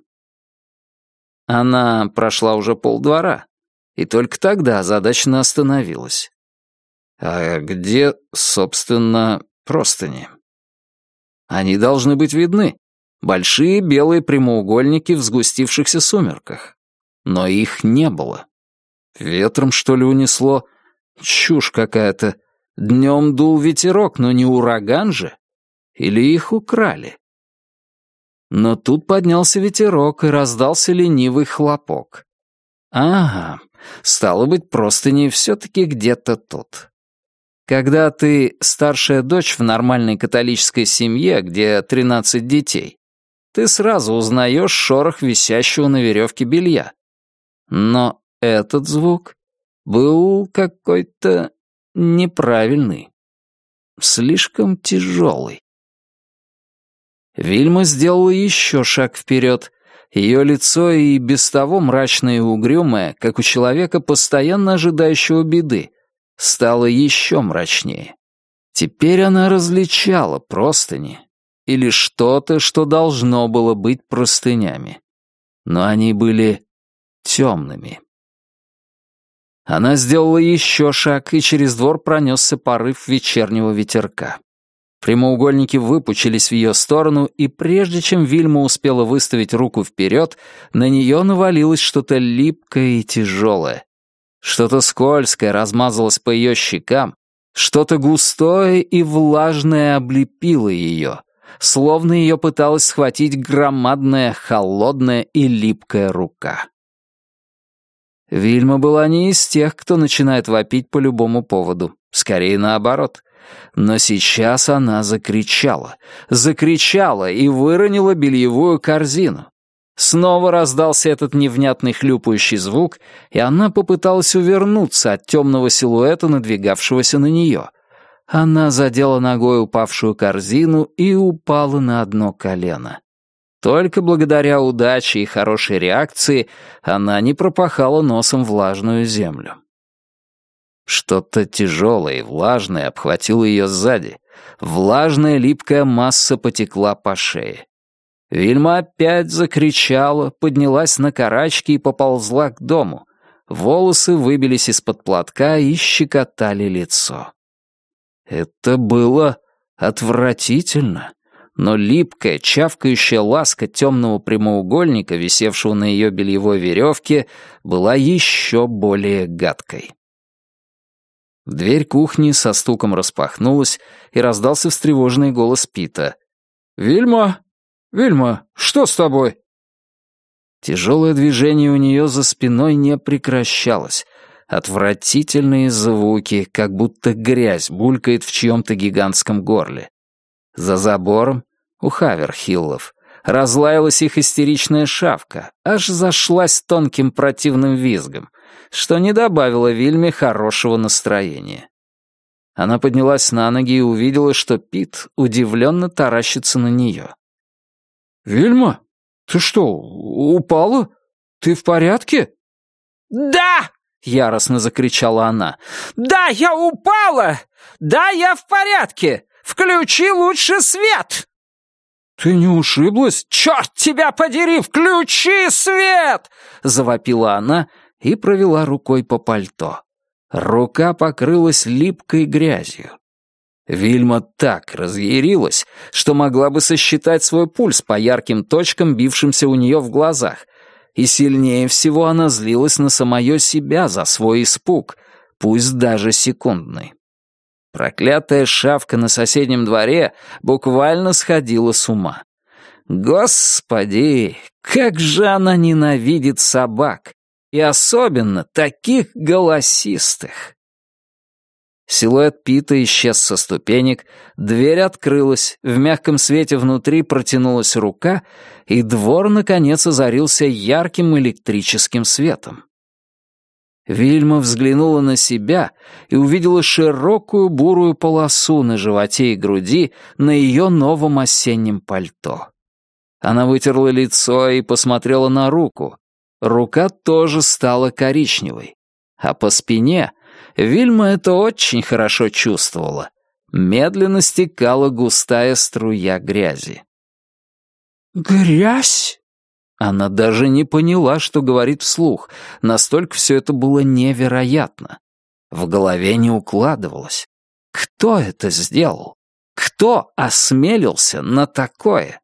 Она прошла уже полдвора, и только тогда озадаченно остановилась. А где, собственно, простыни? Они должны быть видны. Большие белые прямоугольники в сгустившихся сумерках. Но их не было. Ветром, что ли, унесло? Чушь какая-то. Днем дул ветерок, но не ураган же. Или их украли? Но тут поднялся ветерок, и раздался ленивый хлопок. Ага, стало быть, простыни все-таки где-то тут. Когда ты старшая дочь в нормальной католической семье, где тринадцать детей, ты сразу узнаешь шорох висящего на веревке белья. Но этот звук был какой-то неправильный, слишком тяжелый. Вильма сделала еще шаг вперед. Ее лицо и без того мрачное и угрюмое, как у человека, постоянно ожидающего беды, стало еще мрачнее. Теперь она различала простыни или что-то, что должно было быть простынями. Но они были темными. Она сделала еще шаг, и через двор пронесся порыв вечернего ветерка. Прямоугольники выпучились в ее сторону, и прежде чем Вильма успела выставить руку вперед, на нее навалилось что-то липкое и тяжелое. Что-то скользкое размазалось по ее щекам, что-то густое и влажное облепило ее, словно ее пыталась схватить громадная, холодная и липкая рука. Вильма была не из тех, кто начинает вопить по любому поводу, скорее наоборот. Но сейчас она закричала, закричала и выронила бельевую корзину. Снова раздался этот невнятный хлюпающий звук, и она попыталась увернуться от темного силуэта, надвигавшегося на нее. Она задела ногой упавшую корзину и упала на одно колено. Только благодаря удаче и хорошей реакции она не пропахала носом влажную землю. Что-то тяжелое и влажное обхватило ее сзади. Влажная липкая масса потекла по шее. Вильма опять закричала, поднялась на карачки и поползла к дому. Волосы выбились из-под платка и щекотали лицо. Это было отвратительно, но липкая, чавкающая ласка темного прямоугольника, висевшего на ее бельевой веревке, была еще более гадкой. Дверь кухни со стуком распахнулась, и раздался встревоженный голос Пита. «Вильма! Вильма, что с тобой?» Тяжелое движение у нее за спиной не прекращалось. Отвратительные звуки, как будто грязь булькает в чьем-то гигантском горле. За забором, у Хаверхиллов, разлаялась их истеричная шавка, аж зашлась тонким противным визгом, что не добавило Вильме хорошего настроения. Она поднялась на ноги и увидела, что Пит удивленно таращится на нее. «Вильма, ты что, упала? Ты в порядке?» «Да!» — яростно закричала она. «Да, я упала! Да, я в порядке! Включи лучше свет!» «Ты не ушиблась?» «Черт тебя подери, включи свет!» — завопила она и провела рукой по пальто. Рука покрылась липкой грязью. Вильма так разъярилась, что могла бы сосчитать свой пульс по ярким точкам, бившимся у нее в глазах, и сильнее всего она злилась на самое себя за свой испуг, пусть даже секундный. Проклятая шавка на соседнем дворе буквально сходила с ума. Господи, как же она ненавидит собак! И особенно таких голосистых. Силуэт Пита исчез со ступенек, дверь открылась, в мягком свете внутри протянулась рука, и двор, наконец, озарился ярким электрическим светом. Вильма взглянула на себя и увидела широкую бурую полосу на животе и груди на ее новом осеннем пальто. Она вытерла лицо и посмотрела на руку. Рука тоже стала коричневой, а по спине Вильма это очень хорошо чувствовала. Медленно стекала густая струя грязи. «Грязь?» Она даже не поняла, что говорит вслух, настолько все это было невероятно. В голове не укладывалось. Кто это сделал? Кто осмелился на такое?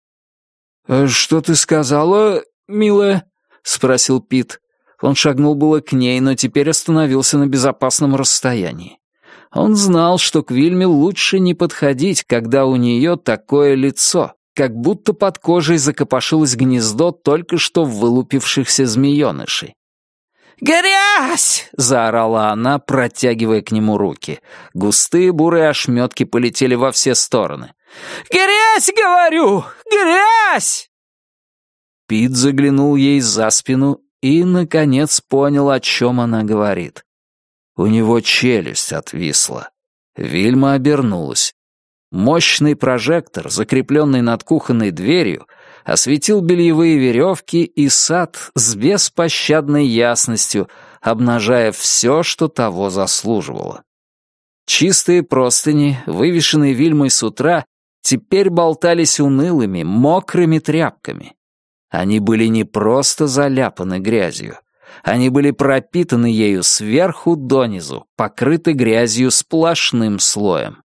«Что ты сказала, милая?» — спросил Пит. Он шагнул было к ней, но теперь остановился на безопасном расстоянии. Он знал, что к Вильме лучше не подходить, когда у нее такое лицо, как будто под кожей закопошилось гнездо только что вылупившихся змеенышей. «Грязь!» — заорала она, протягивая к нему руки. Густые бурые ошметки полетели во все стороны. «Грязь, говорю! Грязь!» Пит заглянул ей за спину и, наконец, понял, о чем она говорит. У него челюсть отвисла. Вильма обернулась. Мощный прожектор, закрепленный над кухонной дверью, осветил бельевые веревки и сад с беспощадной ясностью, обнажая все, что того заслуживало. Чистые простыни, вывешенные Вильмой с утра, теперь болтались унылыми, мокрыми тряпками. Они были не просто заляпаны грязью. Они были пропитаны ею сверху донизу, покрыты грязью сплошным слоем.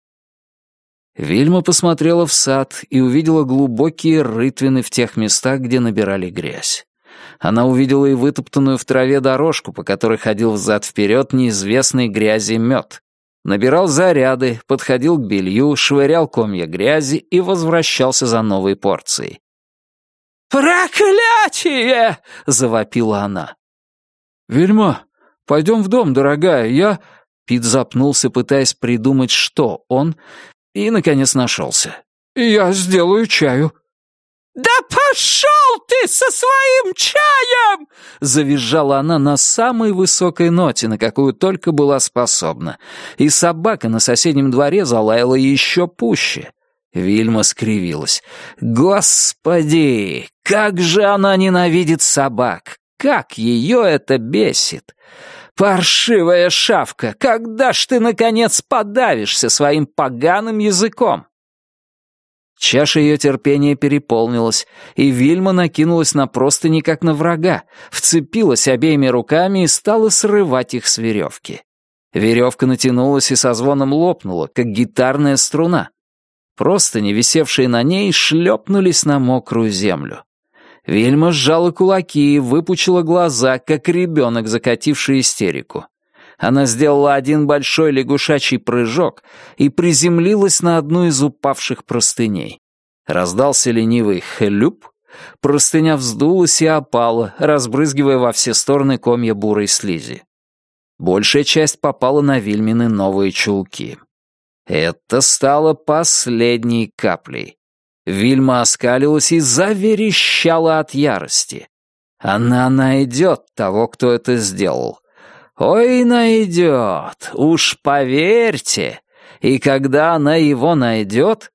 Вильма посмотрела в сад и увидела глубокие рытвины в тех местах, где набирали грязь. Она увидела и вытоптанную в траве дорожку, по которой ходил взад-вперед неизвестный грязи мед. Набирал заряды, подходил к белью, швырял комья грязи и возвращался за новой порцией. «Проклятие!» — завопила она. «Вильма, пойдем в дом, дорогая, я...» Пит запнулся, пытаясь придумать, что он, и, наконец, нашелся. «Я сделаю чаю». «Да пошел ты со своим чаем!» — завизжала она на самой высокой ноте, на какую только была способна, и собака на соседнем дворе залаяла еще пуще. Вильма скривилась. «Господи, как же она ненавидит собак! Как ее это бесит! Паршивая шавка, когда ж ты, наконец, подавишься своим поганым языком?» Чаша ее терпения переполнилась, и Вильма накинулась на простыни, как на врага, вцепилась обеими руками и стала срывать их с веревки. Веревка натянулась и со звоном лопнула, как гитарная струна. Простыни, висевшие на ней, шлепнулись на мокрую землю. Вильма сжала кулаки и выпучила глаза, как ребенок, закативший истерику. Она сделала один большой лягушачий прыжок и приземлилась на одну из упавших простыней. Раздался ленивый хлюп, простыня вздулась и опала, разбрызгивая во все стороны комья бурой слизи. Большая часть попала на Вильмины новые чулки. Это стало последней каплей. Вильма оскалилась и заверещала от ярости. Она найдет того, кто это сделал. Ой, найдет, уж поверьте. И когда она его найдет...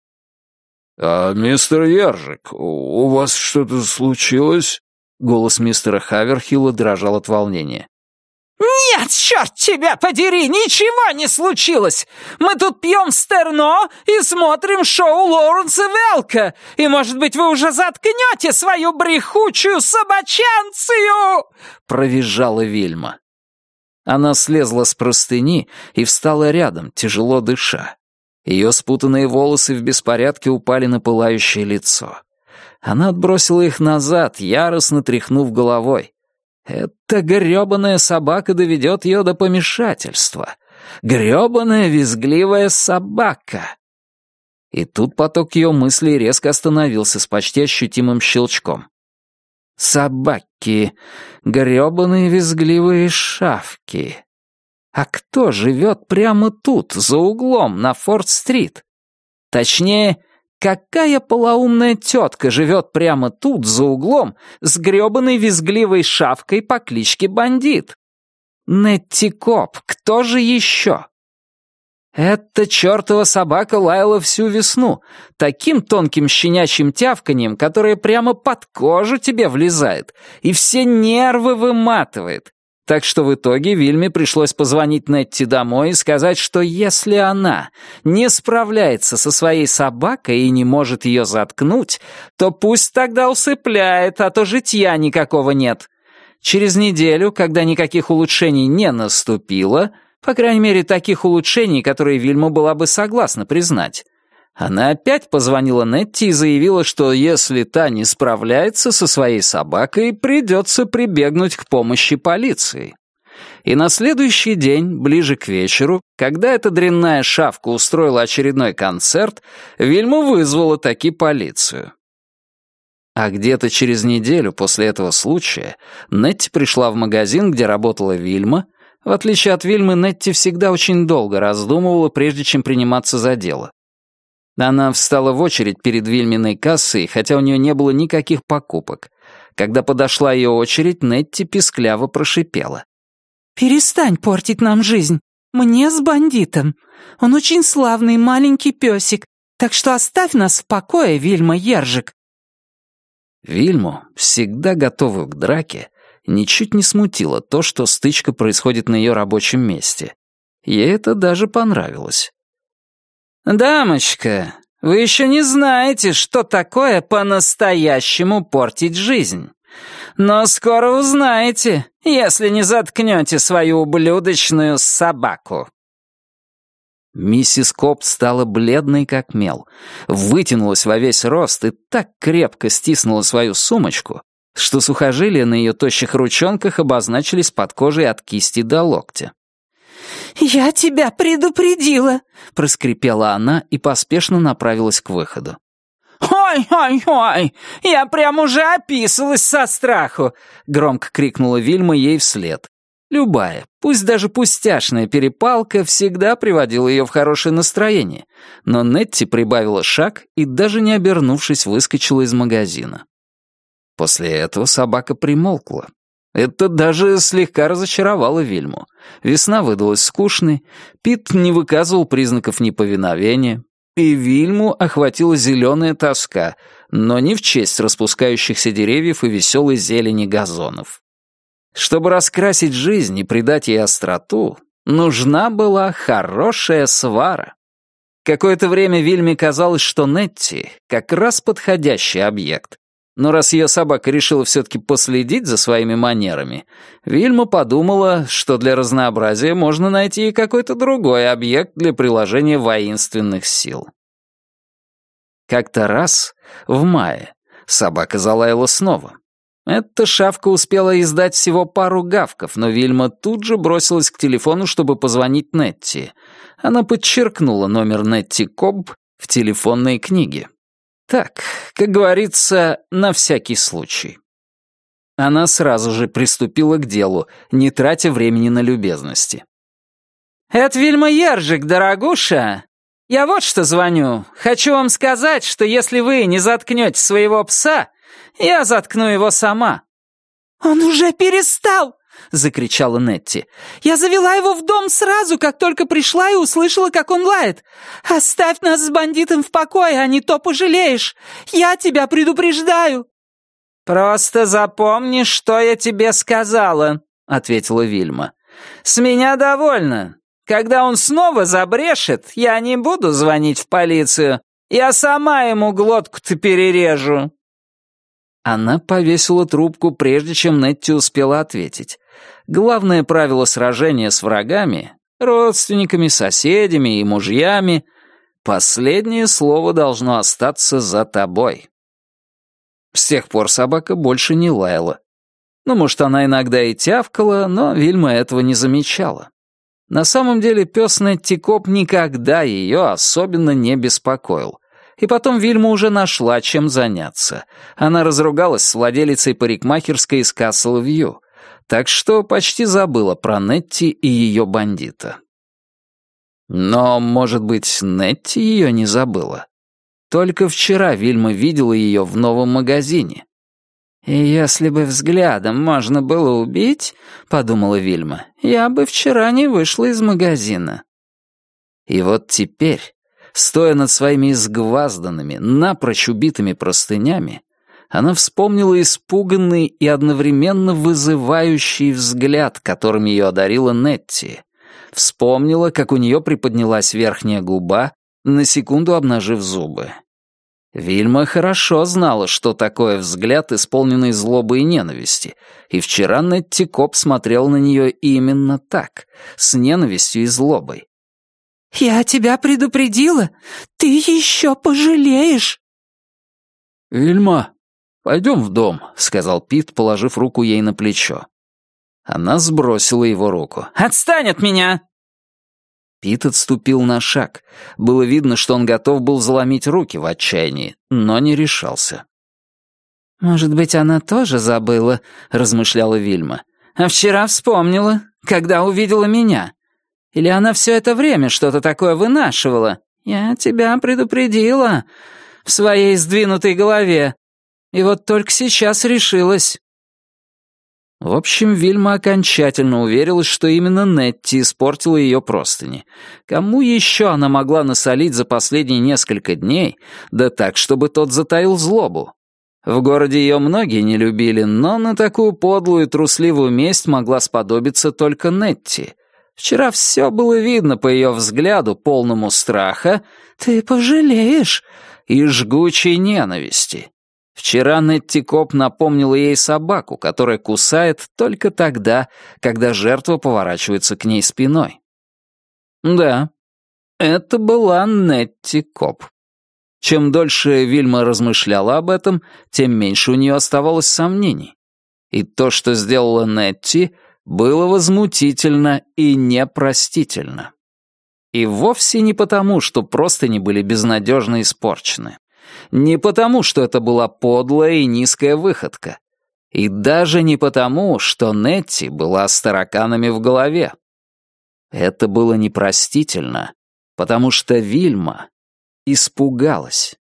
«А, мистер Ержик, у вас что-то случилось?» Голос мистера Хаверхилла дрожал от волнения. «Нет, черт тебя подери, ничего не случилось! Мы тут пьем стерно и смотрим шоу Лоуренса Велка, и, может быть, вы уже заткнете свою брехучую собачанцию!» Провизжала Вильма. Она слезла с простыни и встала рядом, тяжело дыша. Ее спутанные волосы в беспорядке упали на пылающее лицо. Она отбросила их назад, яростно тряхнув головой. Эта грёбаная собака доведет ее до помешательства. Грёбаная визгливая собака. И тут поток ее мыслей резко остановился с почти ощутимым щелчком. Собаки, грёбаные визгливые шавки. А кто живет прямо тут, за углом, на Форд-стрит? Точнее, какая полоумная тетка живет прямо тут, за углом, с грёбаной визгливой шавкой по кличке Бандит? Нетти Коп, кто же еще? Эта чертова собака лаяла всю весну, таким тонким щенячьим тявканьем, которое прямо под кожу тебе влезает и все нервы выматывает. Так что в итоге Вильме пришлось позвонить Нетти домой и сказать, что если она не справляется со своей собакой и не может ее заткнуть, то пусть тогда усыпляет, а то житья никакого нет. Через неделю, когда никаких улучшений не наступило, по крайней мере таких улучшений, которые Вильма была бы согласна признать, она опять позвонила Нетти и заявила, что если та не справляется со своей собакой, придется прибегнуть к помощи полиции. И на следующий день, ближе к вечеру, когда эта дрянная шавка устроила очередной концерт, Вильму вызвала таки полицию. А где-то через неделю после этого случая Нетти пришла в магазин, где работала Вильма. В отличие от Вильмы, Нетти всегда очень долго раздумывала, прежде чем приниматься за дело. Она встала в очередь перед Вильминой кассой, хотя у нее не было никаких покупок. Когда подошла ее очередь, Нетти пискляво прошипела. «Перестань портить нам жизнь. Мне с Бандитом. Он очень славный маленький песик, так что оставь нас в покое, Вильма Ержик». Вильму, всегда готовую к драке, ничуть не смутило то, что стычка происходит на ее рабочем месте. Ей это даже понравилось. «Дамочка, вы еще не знаете, что такое по-настоящему портить жизнь. Но скоро узнаете, если не заткнете свою ублюдочную собаку». Миссис Коп стала бледной как мел, вытянулась во весь рост и так крепко стиснула свою сумочку, что сухожилия на ее тощих ручонках обозначились под кожей от кисти до локтя. «Я тебя предупредила!» — проскрипела она и поспешно направилась к выходу. «Ой-ой-ой! Я прям уже описалась со страху!» — громко крикнула Вильма ей вслед. Любая, пусть даже пустяшная перепалка всегда приводила ее в хорошее настроение, но Нетти прибавила шаг и, даже не обернувшись, выскочила из магазина. После этого собака примолкла. Это даже слегка разочаровало Вильму. Весна выдалась скучной, Пит не выказывал признаков неповиновения, и Вильму охватила зеленая тоска, но не в честь распускающихся деревьев и веселой зелени газонов. Чтобы раскрасить жизнь и придать ей остроту, нужна была хорошая свара. Какое-то время Вильме казалось, что Нетти как раз подходящий объект. Но раз ее собака решила все-таки последить за своими манерами, Вильма подумала, что для разнообразия можно найти и какой-то другой объект для приложения воинственных сил. Как-то раз, в мае, собака залаяла снова. Эта шавка успела издать всего пару гавков, но Вильма тут же бросилась к телефону, чтобы позвонить Нетти. Она подчеркнула номер Нетти Коб в телефонной книге. Так, как говорится, на всякий случай. Она сразу же приступила к делу, не тратя времени на любезности. «Это Вильма Ержик, дорогуша. Я вот что звоню. Хочу вам сказать, что если вы не заткнете своего пса, я заткну его сама». «Он уже перестал!» — закричала Нетти. «Я завела его в дом сразу, как только пришла и услышала, как он лает. Оставь нас с бандитом в покое, а не то пожалеешь. Я тебя предупреждаю». «Просто запомни, что я тебе сказала», — ответила Вильма. «С меня довольно. Когда он снова забрешет, я не буду звонить в полицию. Я сама ему глотку-то перережу». Она повесила трубку, прежде чем Нетти успела ответить. Главное правило сражения с врагами, родственниками, соседями и мужьями — последнее слово должно остаться за тобой. С тех пор собака больше не лаяла. Ну, может, она иногда и тявкала, но Вильма этого не замечала. На самом деле пес Нетти Коп никогда ее особенно не беспокоил. И потом Вильма уже нашла, чем заняться. Она разругалась с владелицей парикмахерской из Касл-Вью, так что почти забыла про Нетти и ее бандита. Но, может быть, Нетти ее не забыла. Только вчера Вильма видела ее в новом магазине. «И если бы взглядом можно было убить, — подумала Вильма, — я бы вчера не вышла из магазина». И вот теперь, стоя над своими изгвазданными, напрочь убитыми простынями, она вспомнила испуганный и одновременно вызывающий взгляд, которым ее одарила Нетти. Вспомнила, как у нее приподнялась верхняя губа, на секунду обнажив зубы. Вильма хорошо знала, что такое взгляд, исполненный злобы и ненависти, и вчера Нетти Коп смотрел на нее именно так, с ненавистью и злобой. «Я тебя предупредила. Ты еще пожалеешь». «Вильма, пойдем в дом», — сказал Пит, положив руку ей на плечо. Она сбросила его руку. «Отстань от меня!» Пит отступил на шаг. Было видно, что он готов был заломить руки в отчаянии, но не решался. «Может быть, она тоже забыла», — размышляла Вильма. «А вчера вспомнила, когда увидела меня. Или она все это время что-то такое вынашивала. Я тебя предупредила в своей сдвинутой голове. И вот только сейчас решилась». В общем, Вильма окончательно уверилась, что именно Нетти испортила ее простыни. Кому еще она могла насолить за последние несколько дней, да так, чтобы тот затаил злобу? В городе ее многие не любили, но на такую подлую и трусливую месть могла сподобиться только Нетти. Вчера все было видно по ее взгляду, полному страха «ты пожалеешь» и жгучей ненависти. Вчера Нетти Коп напомнила ей собаку, которая кусает только тогда, когда жертва поворачивается к ней спиной. Да, это была Нетти Коп. Чем дольше Вильма размышляла об этом, тем меньше у нее оставалось сомнений. И то, что сделала Нетти, было возмутительно и непростительно. И вовсе не потому, что простыни были безнадежно испорчены. Не потому, что это была подлая и низкая выходка. И даже не потому, что Нетти была с тараканами в голове. Это было непростительно, потому что Вильма испугалась.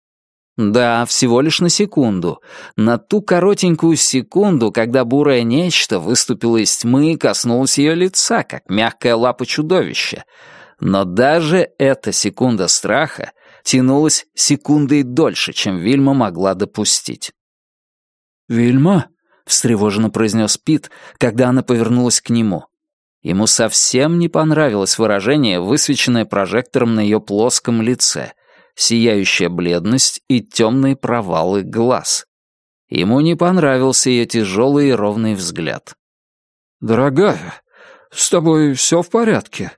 Да, всего лишь на секунду. На ту коротенькую секунду, когда бурое нечто выступило из тьмы и коснулось ее лица, как мягкая лапа чудовища. Но даже эта секунда страха тянулась секундой дольше, чем Вильма могла допустить. «Вильма?» — встревоженно произнес Пит, когда она повернулась к нему. Ему совсем не понравилось выражение, высвеченное прожектором на ее плоском лице, сияющая бледность и темные провалы глаз. Ему не понравился ее тяжелый и ровный взгляд. «Дорогая, с тобой все в порядке?»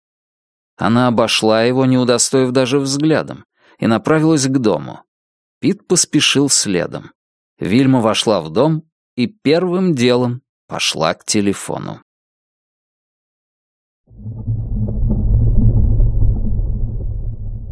Она обошла его, не удостоив даже взглядом, и направилась к дому. Пит поспешил следом. Вильма вошла в дом и первым делом пошла к телефону.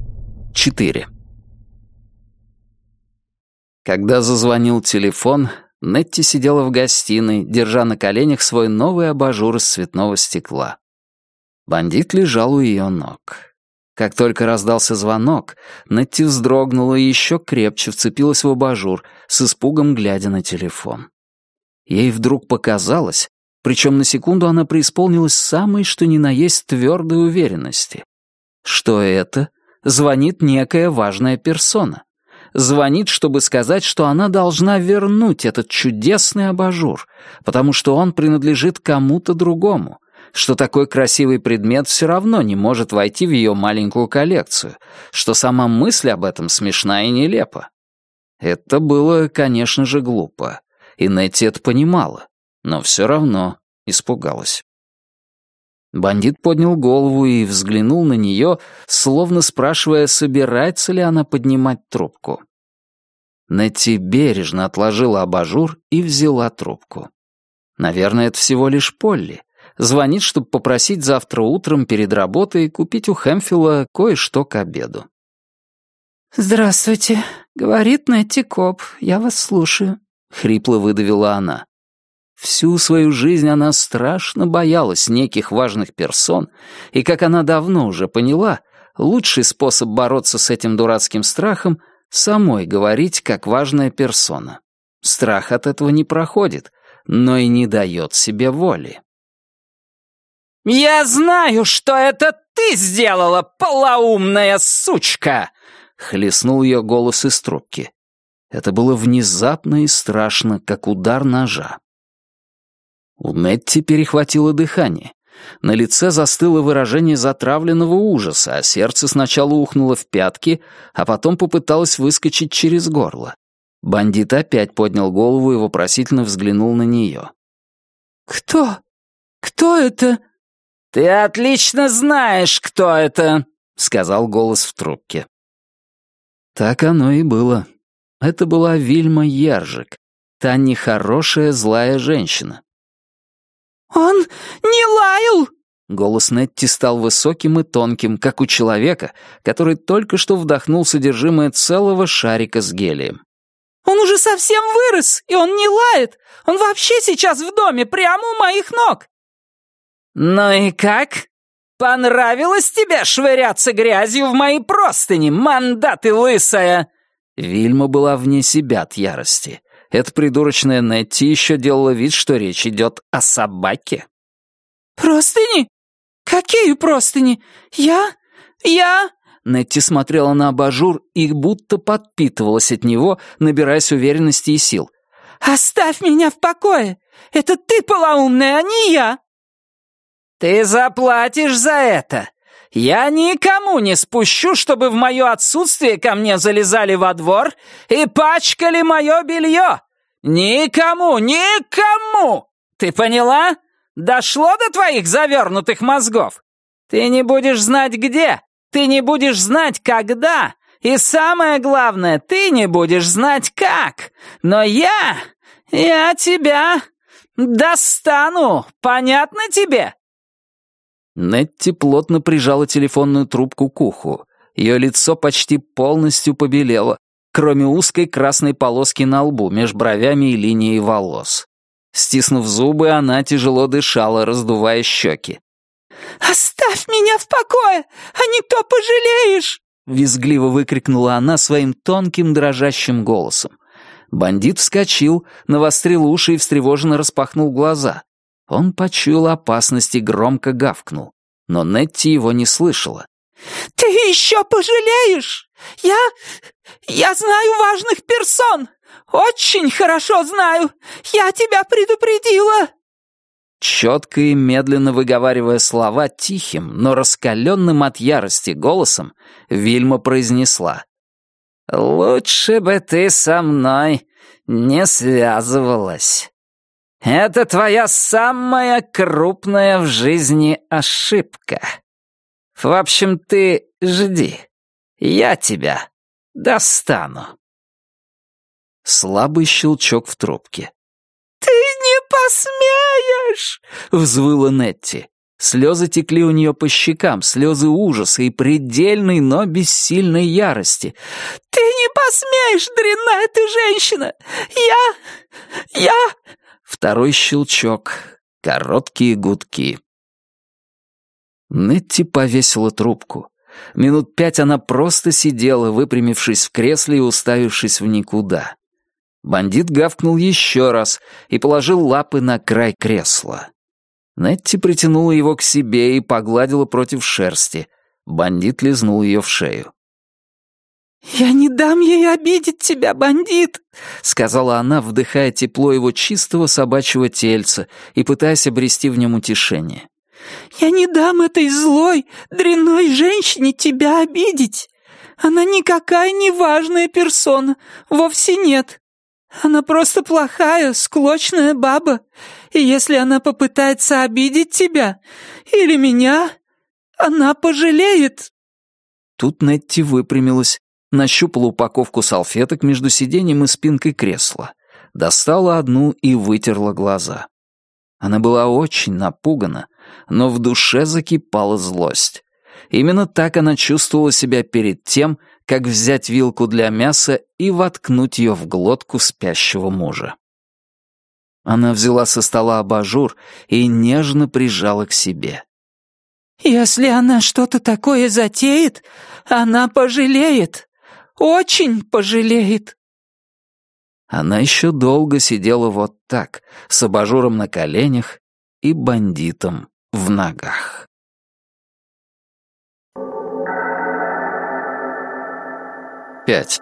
Четыре. Когда зазвонил телефон, Нетти сидела в гостиной, держа на коленях свой новый абажур из цветного стекла. Бандит лежал у ее ног. Как только раздался звонок, Нетти вздрогнула и еще крепче вцепилась в абажур, с испугом глядя на телефон. Ей вдруг показалось, причем на секунду она преисполнилась самой что ни на есть твердой уверенности, что это звонит некая важная персона. Звонит, чтобы сказать, что она должна вернуть этот чудесный абажур, потому что он принадлежит кому-то другому, что такой красивый предмет все равно не может войти в ее маленькую коллекцию, что сама мысль об этом смешна и нелепа. Это было, конечно же, глупо, и Нетти это понимала, но все равно испугалась. Бандит поднял голову и взглянул на нее, словно спрашивая, собирается ли она поднимать трубку. Нетти бережно отложила абажур и взяла трубку. Наверное, это всего лишь Полли. Звонит, чтобы попросить завтра утром перед работой купить у Хэмфилла кое-что к обеду. «Здравствуйте», — говорит Нетти Коп, я вас слушаю», — хрипло выдавила она. Всю свою жизнь она страшно боялась неких важных персон, и, как она давно уже поняла, лучший способ бороться с этим дурацким страхом — самой говорить, как важная персона. Страх от этого не проходит, но и не дает себе воли. «Я знаю, что это ты сделала, полоумная сучка!» — хлестнул ее голос из трубки. Это было внезапно и страшно, как удар ножа. У Нетти перехватило дыхание. На лице застыло выражение затравленного ужаса, а сердце сначала ухнуло в пятки, а потом попыталось выскочить через горло. Бандит опять поднял голову и вопросительно взглянул на нее. «Кто? Кто это?» «Ты отлично знаешь, кто это», — сказал голос в трубке. Так оно и было. Это была Вильма Ержик, та нехорошая злая женщина. «Он не лаял!» Голос Нетти стал высоким и тонким, как у человека, который только что вдохнул содержимое целого шарика с гелием. «Он уже совсем вырос, и он не лает! Он вообще сейчас в доме, прямо у моих ног!» «Ну и как? Понравилось тебе швыряться грязью в мои простыни, манда ты лысая?» Вильма была вне себя от ярости. Эта придурочная Нетти еще делала вид, что речь идет о собаке. «Простыни? Какие простыни? Я? Я?» Нетти смотрела на абажур и будто подпитывалась от него, набираясь уверенности и сил. «Оставь меня в покое! Это ты полоумная, а не я!» «Ты заплатишь за это! Я никому не спущу, чтобы в мое отсутствие ко мне залезали во двор и пачкали мое белье! Никому, никому! Ты поняла? Дошло до твоих завернутых мозгов? Ты не будешь знать где, ты не будешь знать когда, и самое главное, ты не будешь знать как. Но я, я тебя достану, понятно тебе?» Нетти плотно прижала телефонную трубку к уху. Ее лицо почти полностью побелело, кроме узкой красной полоски на лбу меж бровями и линией волос. Стиснув зубы, она тяжело дышала, раздувая щеки. «Оставь меня в покое, а не то пожалеешь!» Визгливо выкрикнула она своим тонким дрожащим голосом. Бандит вскочил, навострил уши и встревоженно распахнул глаза. Он почуял опасность и громко гавкнул, но Нетти его не слышала. «Ты еще пожалеешь! Я... я знаю важных персон! Очень хорошо знаю! Я тебя предупредила!» Четко и медленно выговаривая слова тихим, но раскаленным от ярости голосом, Вильма произнесла. «Лучше бы ты со мной не связывалась. Это твоя самая крупная в жизни ошибка. В общем, ты жди, я тебя достану». Слабый щелчок в трубке. «Ты не посмеешь!» — взвыла Нетти. Слезы текли у нее по щекам, слезы ужаса и предельной, но бессильной ярости. «Ты не посмеешь, дрянная ты женщина! Я... я...» Второй щелчок, короткие гудки. Нетти повесила трубку. Минут пять она просто сидела, выпрямившись в кресле и уставившись в никуда. Бандит гавкнул еще раз и положил лапы на край кресла. Нетти притянула его к себе и погладила против шерсти. Бандит лизнул ее в шею. «Я не дам ей обидеть тебя, бандит!» — сказала она, вдыхая тепло его чистого собачьего тельца и пытаясь обрести в нем утешение. «Я не дам этой злой, дрянной женщине тебя обидеть. Она никакая не важная персона, вовсе нет. Она просто плохая, склочная баба, и если она попытается обидеть тебя или меня, она пожалеет». Тут Нетти выпрямилась, нащупала упаковку салфеток между сиденьем и спинкой кресла, достала одну и вытерла глаза. Она была очень напугана, но в душе закипала злость. Именно так она чувствовала себя перед тем, как взять вилку для мяса и воткнуть ее в глотку спящего мужа. Она взяла со стола абажур и нежно прижала к себе. «Если она что-то такое затеет, она пожалеет, очень пожалеет». Она еще долго сидела вот так, с абажуром на коленях и бандитом в ногах. Пять.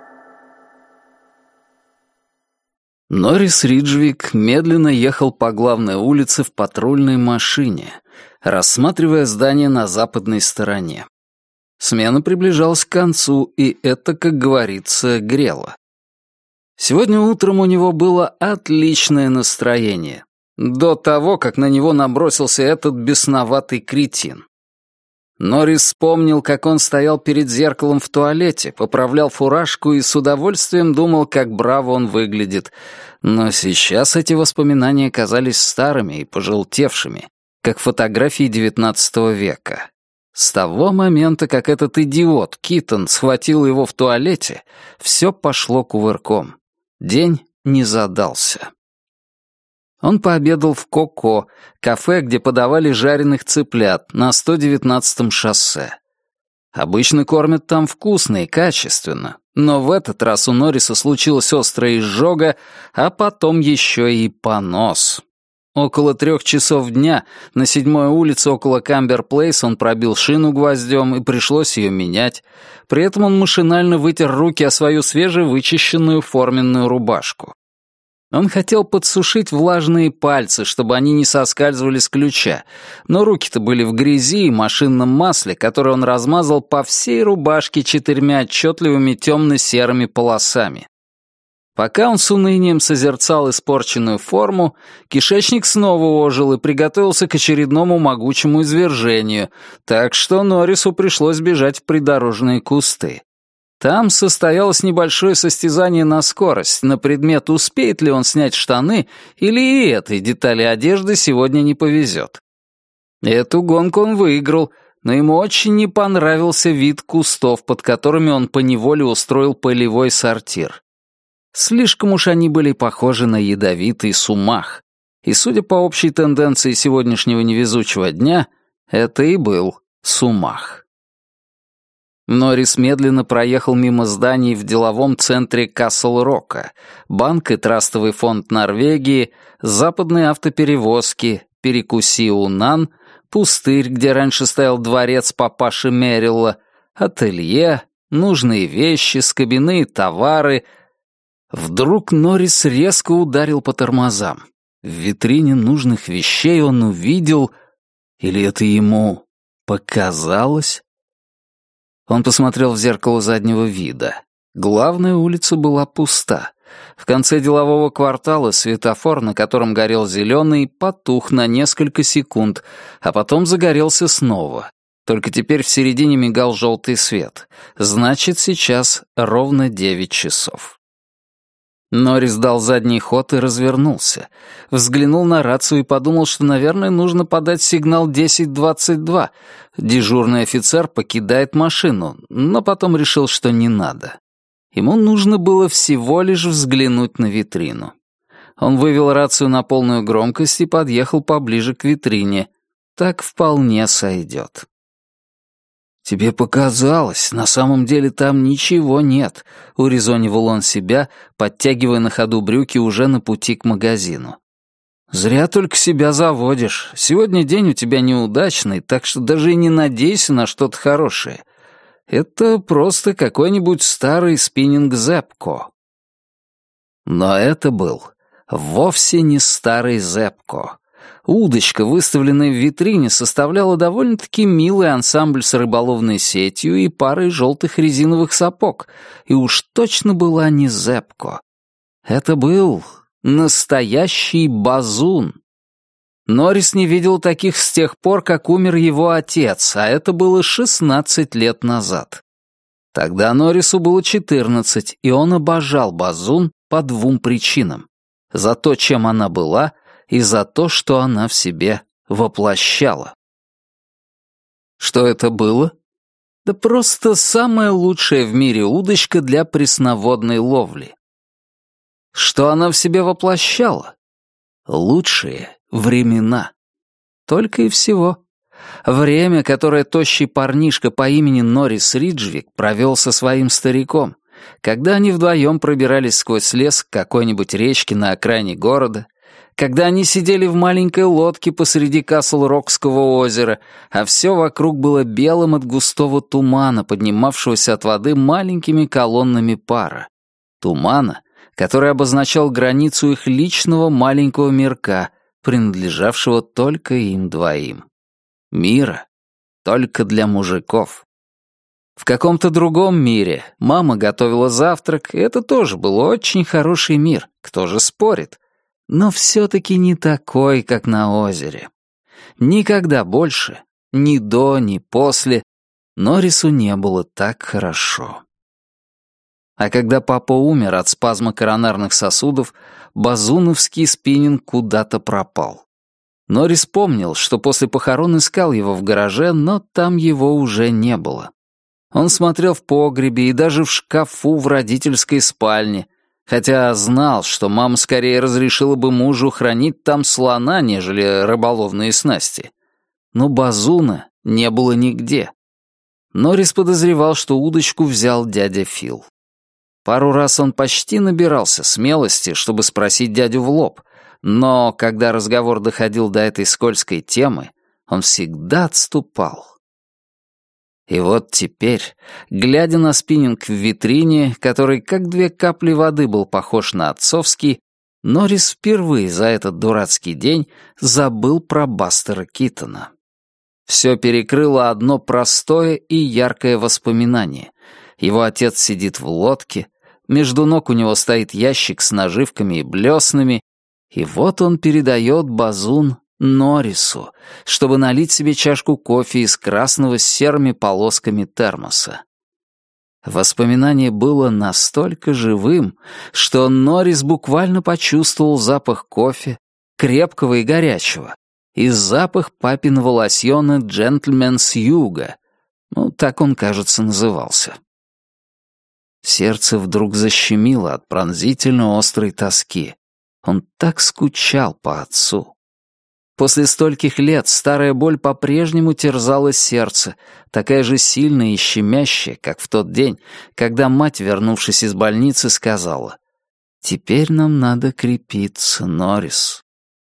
Норрис Риджвик медленно ехал по главной улице в патрульной машине, рассматривая здание на западной стороне. Смена приближалась к концу, и это, как говорится, грело. Сегодня утром у него было отличное настроение, до того, как на него набросился этот бесноватый кретин. Норрис вспомнил, как он стоял перед зеркалом в туалете, поправлял фуражку и с удовольствием думал, как браво он выглядит. Но сейчас эти воспоминания казались старыми и пожелтевшими, как фотографии девятнадцатого века. С того момента, как этот идиот Китон схватил его в туалете, все пошло кувырком. День не задался. Он пообедал в Коко, кафе, где подавали жареных цыплят, на сто девятнадцатом шоссе. Обычно кормят там вкусно и качественно, но в этот раз у Норриса случилась острая изжога, а потом еще и понос. Около трех часов дня на седьмой улице около Камбер-Плейс он пробил шину гвоздем и пришлось ее менять. При этом он машинально вытер руки о свою свежевычищенную форменную рубашку. Он хотел подсушить влажные пальцы, чтобы они не соскальзывали с ключа, но руки-то были в грязи и машинном масле, которое он размазал по всей рубашке четырьмя отчетливыми темно-серыми полосами. Пока он с унынием созерцал испорченную форму, кишечник снова ожил и приготовился к очередному могучему извержению, так что Норрису пришлось бежать в придорожные кусты. Там состоялось небольшое состязание на скорость, на предмет, успеет ли он снять штаны, или и этой детали одежды сегодня не повезет. Эту гонку он выиграл, но ему очень не понравился вид кустов, под которыми он поневоле устроил полевой сортир. Слишком уж они были похожи на ядовитый сумах, и, судя по общей тенденции сегодняшнего невезучего дня, это и был сумах. Норрис медленно проехал мимо зданий в деловом центре Касл-Рока, банк и трастовый фонд Норвегии, западные автоперевозки, перекуси Унан, пустырь, где раньше стоял дворец папаши Мерилла, ателье, нужные вещи, скобяные товары. Вдруг Норрис резко ударил по тормозам. В витрине нужных вещей он увидел... Или это ему показалось? Он посмотрел в зеркало заднего вида. Главная улица была пуста. В конце делового квартала светофор, на котором горел зеленый, потух на несколько секунд, а потом загорелся снова. Только теперь в середине мигал желтый свет. Значит, сейчас ровно девять часов. Норрис дал задний ход и развернулся. Взглянул на рацию и подумал, что, наверное, нужно подать сигнал десять двадцать два. Дежурный офицер покидает машину, но потом решил, что не надо. Ему нужно было всего лишь взглянуть на витрину. Он вывел рацию на полную громкость и подъехал поближе к витрине. Так вполне сойдет. «Тебе показалось, на самом деле там ничего нет», — урезонивал он себя, подтягивая на ходу брюки уже на пути к магазину. «Зря только себя заводишь. Сегодня день у тебя неудачный, так что даже и не надейся на что-то хорошее. Это просто какой-нибудь старый спиннинг Зепко». Но это был вовсе не старый Зепко. Удочка, выставленная в витрине, составляла довольно-таки милый ансамбль с рыболовной сетью и парой желтых резиновых сапог, и уж точно была не Зепко. Это был настоящий базун. Норрис не видел таких с тех пор, как умер его отец, а это было шестнадцать лет назад. Тогда Норрису было четырнадцать, и он обожал базун по двум причинам. За то, чем она была, и за то, что она в себе воплощала. Что это было? Да просто самая лучшая в мире удочка для пресноводной ловли. Что она в себе воплощала? Лучшие времена. Только и всего. Время, которое тощий парнишка по имени Норрис Риджвик провел со своим стариком, когда они вдвоем пробирались сквозь лес к какой-нибудь речке на окраине города, когда они сидели в маленькой лодке посреди Касл-Рокского озера, а все вокруг было белым от густого тумана, поднимавшегося от воды маленькими колоннами пара. Тумана, который обозначал границу их личного маленького мирка, принадлежавшего только им двоим. Мира только для мужиков. В каком-то другом мире мама готовила завтрак, и это тоже был очень хороший мир, кто же спорит. Но все-таки не такой, как на озере. Никогда больше, ни до, ни после, Норрису не было так хорошо. А когда папа умер от спазма коронарных сосудов, базуновский спиннинг куда-то пропал. Норрис помнил, что после похорон искал его в гараже, но там его уже не было. Он смотрел в погребе и даже в шкафу в родительской спальне, хотя знал, что мама скорее разрешила бы мужу хранить там слона, нежели рыболовные снасти. Но базуна не было нигде. Норрис подозревал, что удочку взял дядя Фил. Пару раз он почти набирался смелости, чтобы спросить дядю в лоб, но когда разговор доходил до этой скользкой темы, он всегда отступал. И вот теперь, глядя на спиннинг в витрине, который как две капли воды был похож на отцовский, Норрис впервые за этот дурацкий день забыл про Бастера Китона. Все перекрыло одно простое и яркое воспоминание. Его отец сидит в лодке, между ног у него стоит ящик с наживками и блеснами, и вот он передает базун Норрису, чтобы налить себе чашку кофе из красного с серыми полосками термоса. Воспоминание было настолько живым, что Норрис буквально почувствовал запах кофе, крепкого и горячего, и запах папиного лосьона «Джентльмен с юга». Ну, так он, кажется, назывался. Сердце вдруг защемило от пронзительно острой тоски. Он так скучал по отцу. После стольких лет старая боль по-прежнему терзала сердце, такая же сильная и щемящая, как в тот день, когда мать, вернувшись из больницы, сказала: «Теперь нам надо крепиться, Норрис».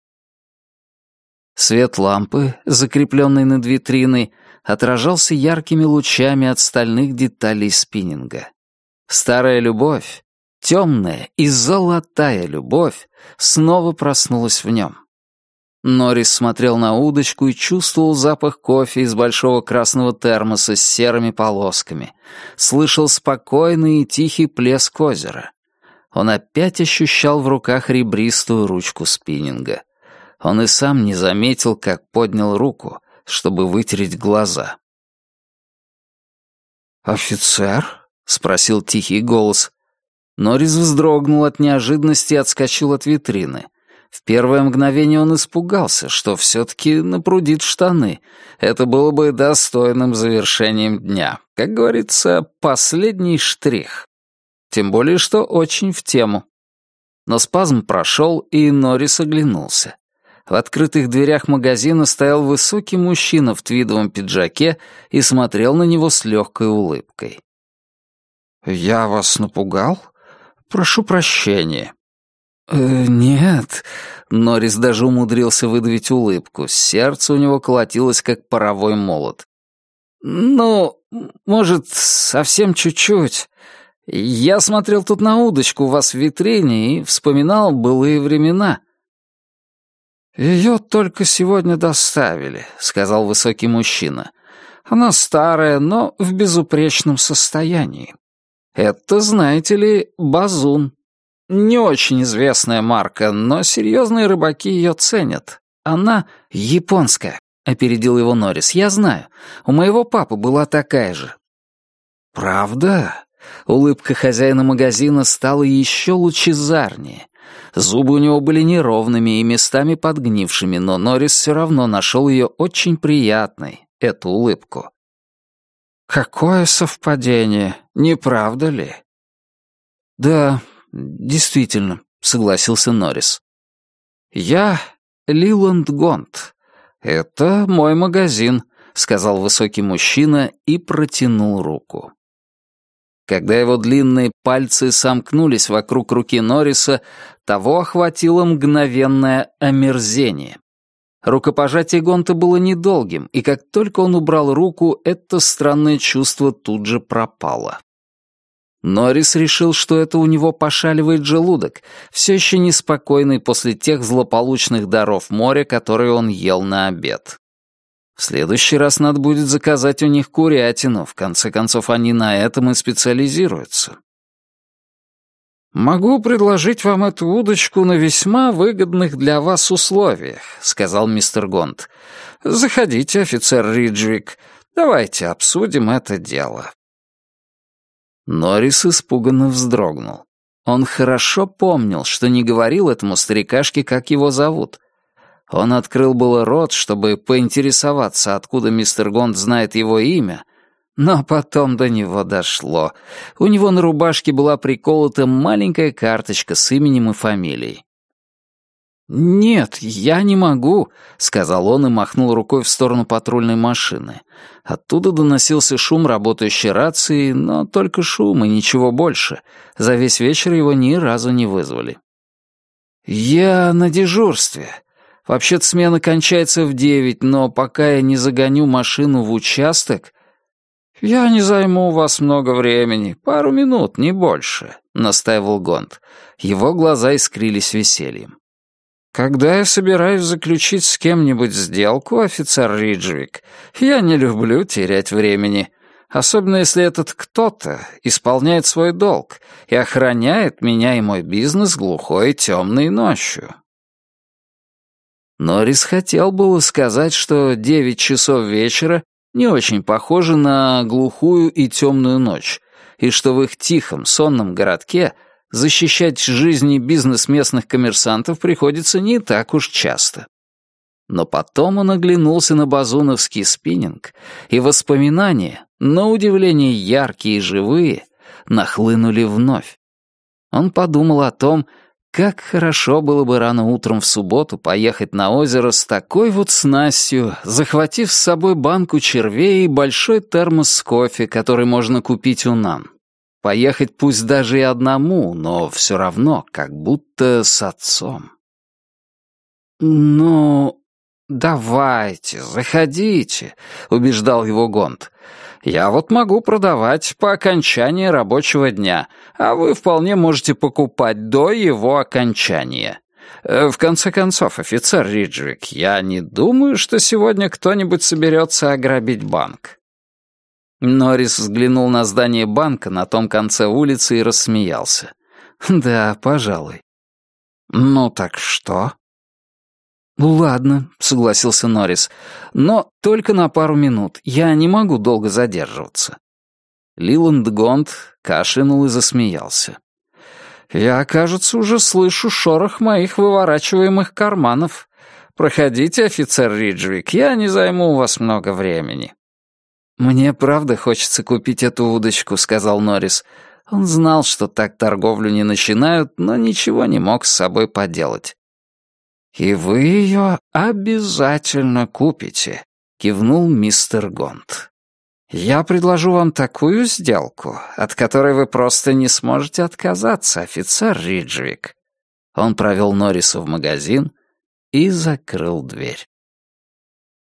Свет лампы, закрепленной над витриной, отражался яркими лучами от стальных деталей спиннинга. Старая любовь, темная и золотая любовь, снова проснулась в нем. Норрис смотрел на удочку и чувствовал запах кофе из большого красного термоса с серыми полосками, слышал спокойный и тихий плеск озера. Он опять ощущал в руках ребристую ручку спиннинга. Он и сам не заметил, как поднял руку, чтобы вытереть глаза. «Офицер?» — спросил тихий голос. Норрис вздрогнул от неожиданности и отскочил от витрины. В первое мгновение он испугался, что все-таки напрудит штаны. Это было бы достойным завершением дня. Как говорится, последний штрих. Тем более, что очень в тему. Но спазм прошел, и Норрис оглянулся. В открытых дверях магазина стоял высокий мужчина в твидовом пиджаке и смотрел на него с легкой улыбкой. «Я вас напугал? Прошу прощения». «Э, «Нет», — Норрис даже умудрился выдавить улыбку. Сердце у него колотилось, как паровой молот. «Ну, может, совсем чуть-чуть. Я смотрел тут на удочку у вас в витрине и вспоминал былые времена». «Ее только сегодня доставили», — сказал высокий мужчина. «Она старая, но в безупречном состоянии. Это, знаете ли, базун. Не очень известная марка, но серьезные рыбаки ее ценят. Она японская», — опередил его Норрис. «Я знаю. У моего папы была такая же». «Правда?» Улыбка хозяина магазина стала еще лучезарнее. Зубы у него были неровными и местами подгнившими, но Норрис все равно нашел ее очень приятной, эту улыбку. «Какое совпадение, не правда ли?» «Да, действительно», — согласился Норрис. «Я Лиланд Гонт. Это мой магазин», — сказал высокий мужчина и протянул руку. Когда его длинные пальцы сомкнулись вокруг руки Норриса, того охватило мгновенное омерзение. Рукопожатие Гонта было недолгим, и как только он убрал руку, это странное чувство тут же пропало. Норрис решил, что это у него пошаливает желудок, все еще неспокойный после тех злополучных даров моря, которые он ел на обед. В следующий раз надо будет заказать у них курятину, в конце концов они на этом и специализируются. «Могу предложить вам эту удочку на весьма выгодных для вас условиях», — сказал мистер Гонт. «Заходите, офицер Риджвик, давайте обсудим это дело». Норрис испуганно вздрогнул. Он хорошо помнил, что не говорил этому старикашке, как его зовут. Он открыл было рот, чтобы поинтересоваться, откуда мистер Гонт знает его имя, но потом до него дошло. У него на рубашке была приколота маленькая карточка с именем и фамилией. «Нет, я не могу», — сказал он и махнул рукой в сторону патрульной машины. Оттуда доносился шум работающей рации, но только шум и ничего больше. За весь вечер его ни разу не вызвали. «Я на дежурстве. Вообще-то смена кончается в девять, но пока я не загоню машину в участок...» «Я не займу у вас много времени, пару минут, не больше», — настаивал Гонт. Его глаза искрились весельем. «Когда я собираюсь заключить с кем-нибудь сделку, офицер Риджвик, я не люблю терять времени, особенно если этот кто-то исполняет свой долг и охраняет меня и мой бизнес глухой и темной ночью». Норрис хотел было сказать, что девять часов вечера не очень похоже на глухую и темную ночь, и что в их тихом, сонном городке защищать жизни и бизнес местных коммерсантов приходится не так уж часто. Но потом он оглянулся на базуновский спиннинг, и воспоминания, на удивление яркие и живые, нахлынули вновь. Он подумал о том, как хорошо было бы рано утром в субботу поехать на озеро с такой вот снастью, захватив с собой банку червей и большой термос с кофе, который можно купить у Нан. Поехать пусть даже и одному, но все равно как будто с отцом. «Ну, давайте, заходите», — убеждал его Гонт. «Я вот могу продавать по окончании рабочего дня, а вы вполне можете покупать до его окончания. В конце концов, офицер Риджвик, я не думаю, что сегодня кто-нибудь соберется ограбить банк». Норрис взглянул на здание банка на том конце улицы и рассмеялся. «Да, пожалуй». «Ну так что?» «Ладно», — согласился Норрис, — «но только на пару минут. Я не могу долго задерживаться». Лиланд Гонт кашлянул и засмеялся. «Я, кажется, уже слышу шорох моих выворачиваемых карманов. Проходите, офицер Риджвик, я не займу у вас много времени». «Мне правда хочется купить эту удочку», — сказал Норрис. Он знал, что так торговлю не начинают, но ничего не мог с собой поделать. «И вы ее обязательно купите», — кивнул мистер Гонт. «Я предложу вам такую сделку, от которой вы просто не сможете отказаться, офицер Риджвик». Он провел Норриса в магазин и закрыл дверь.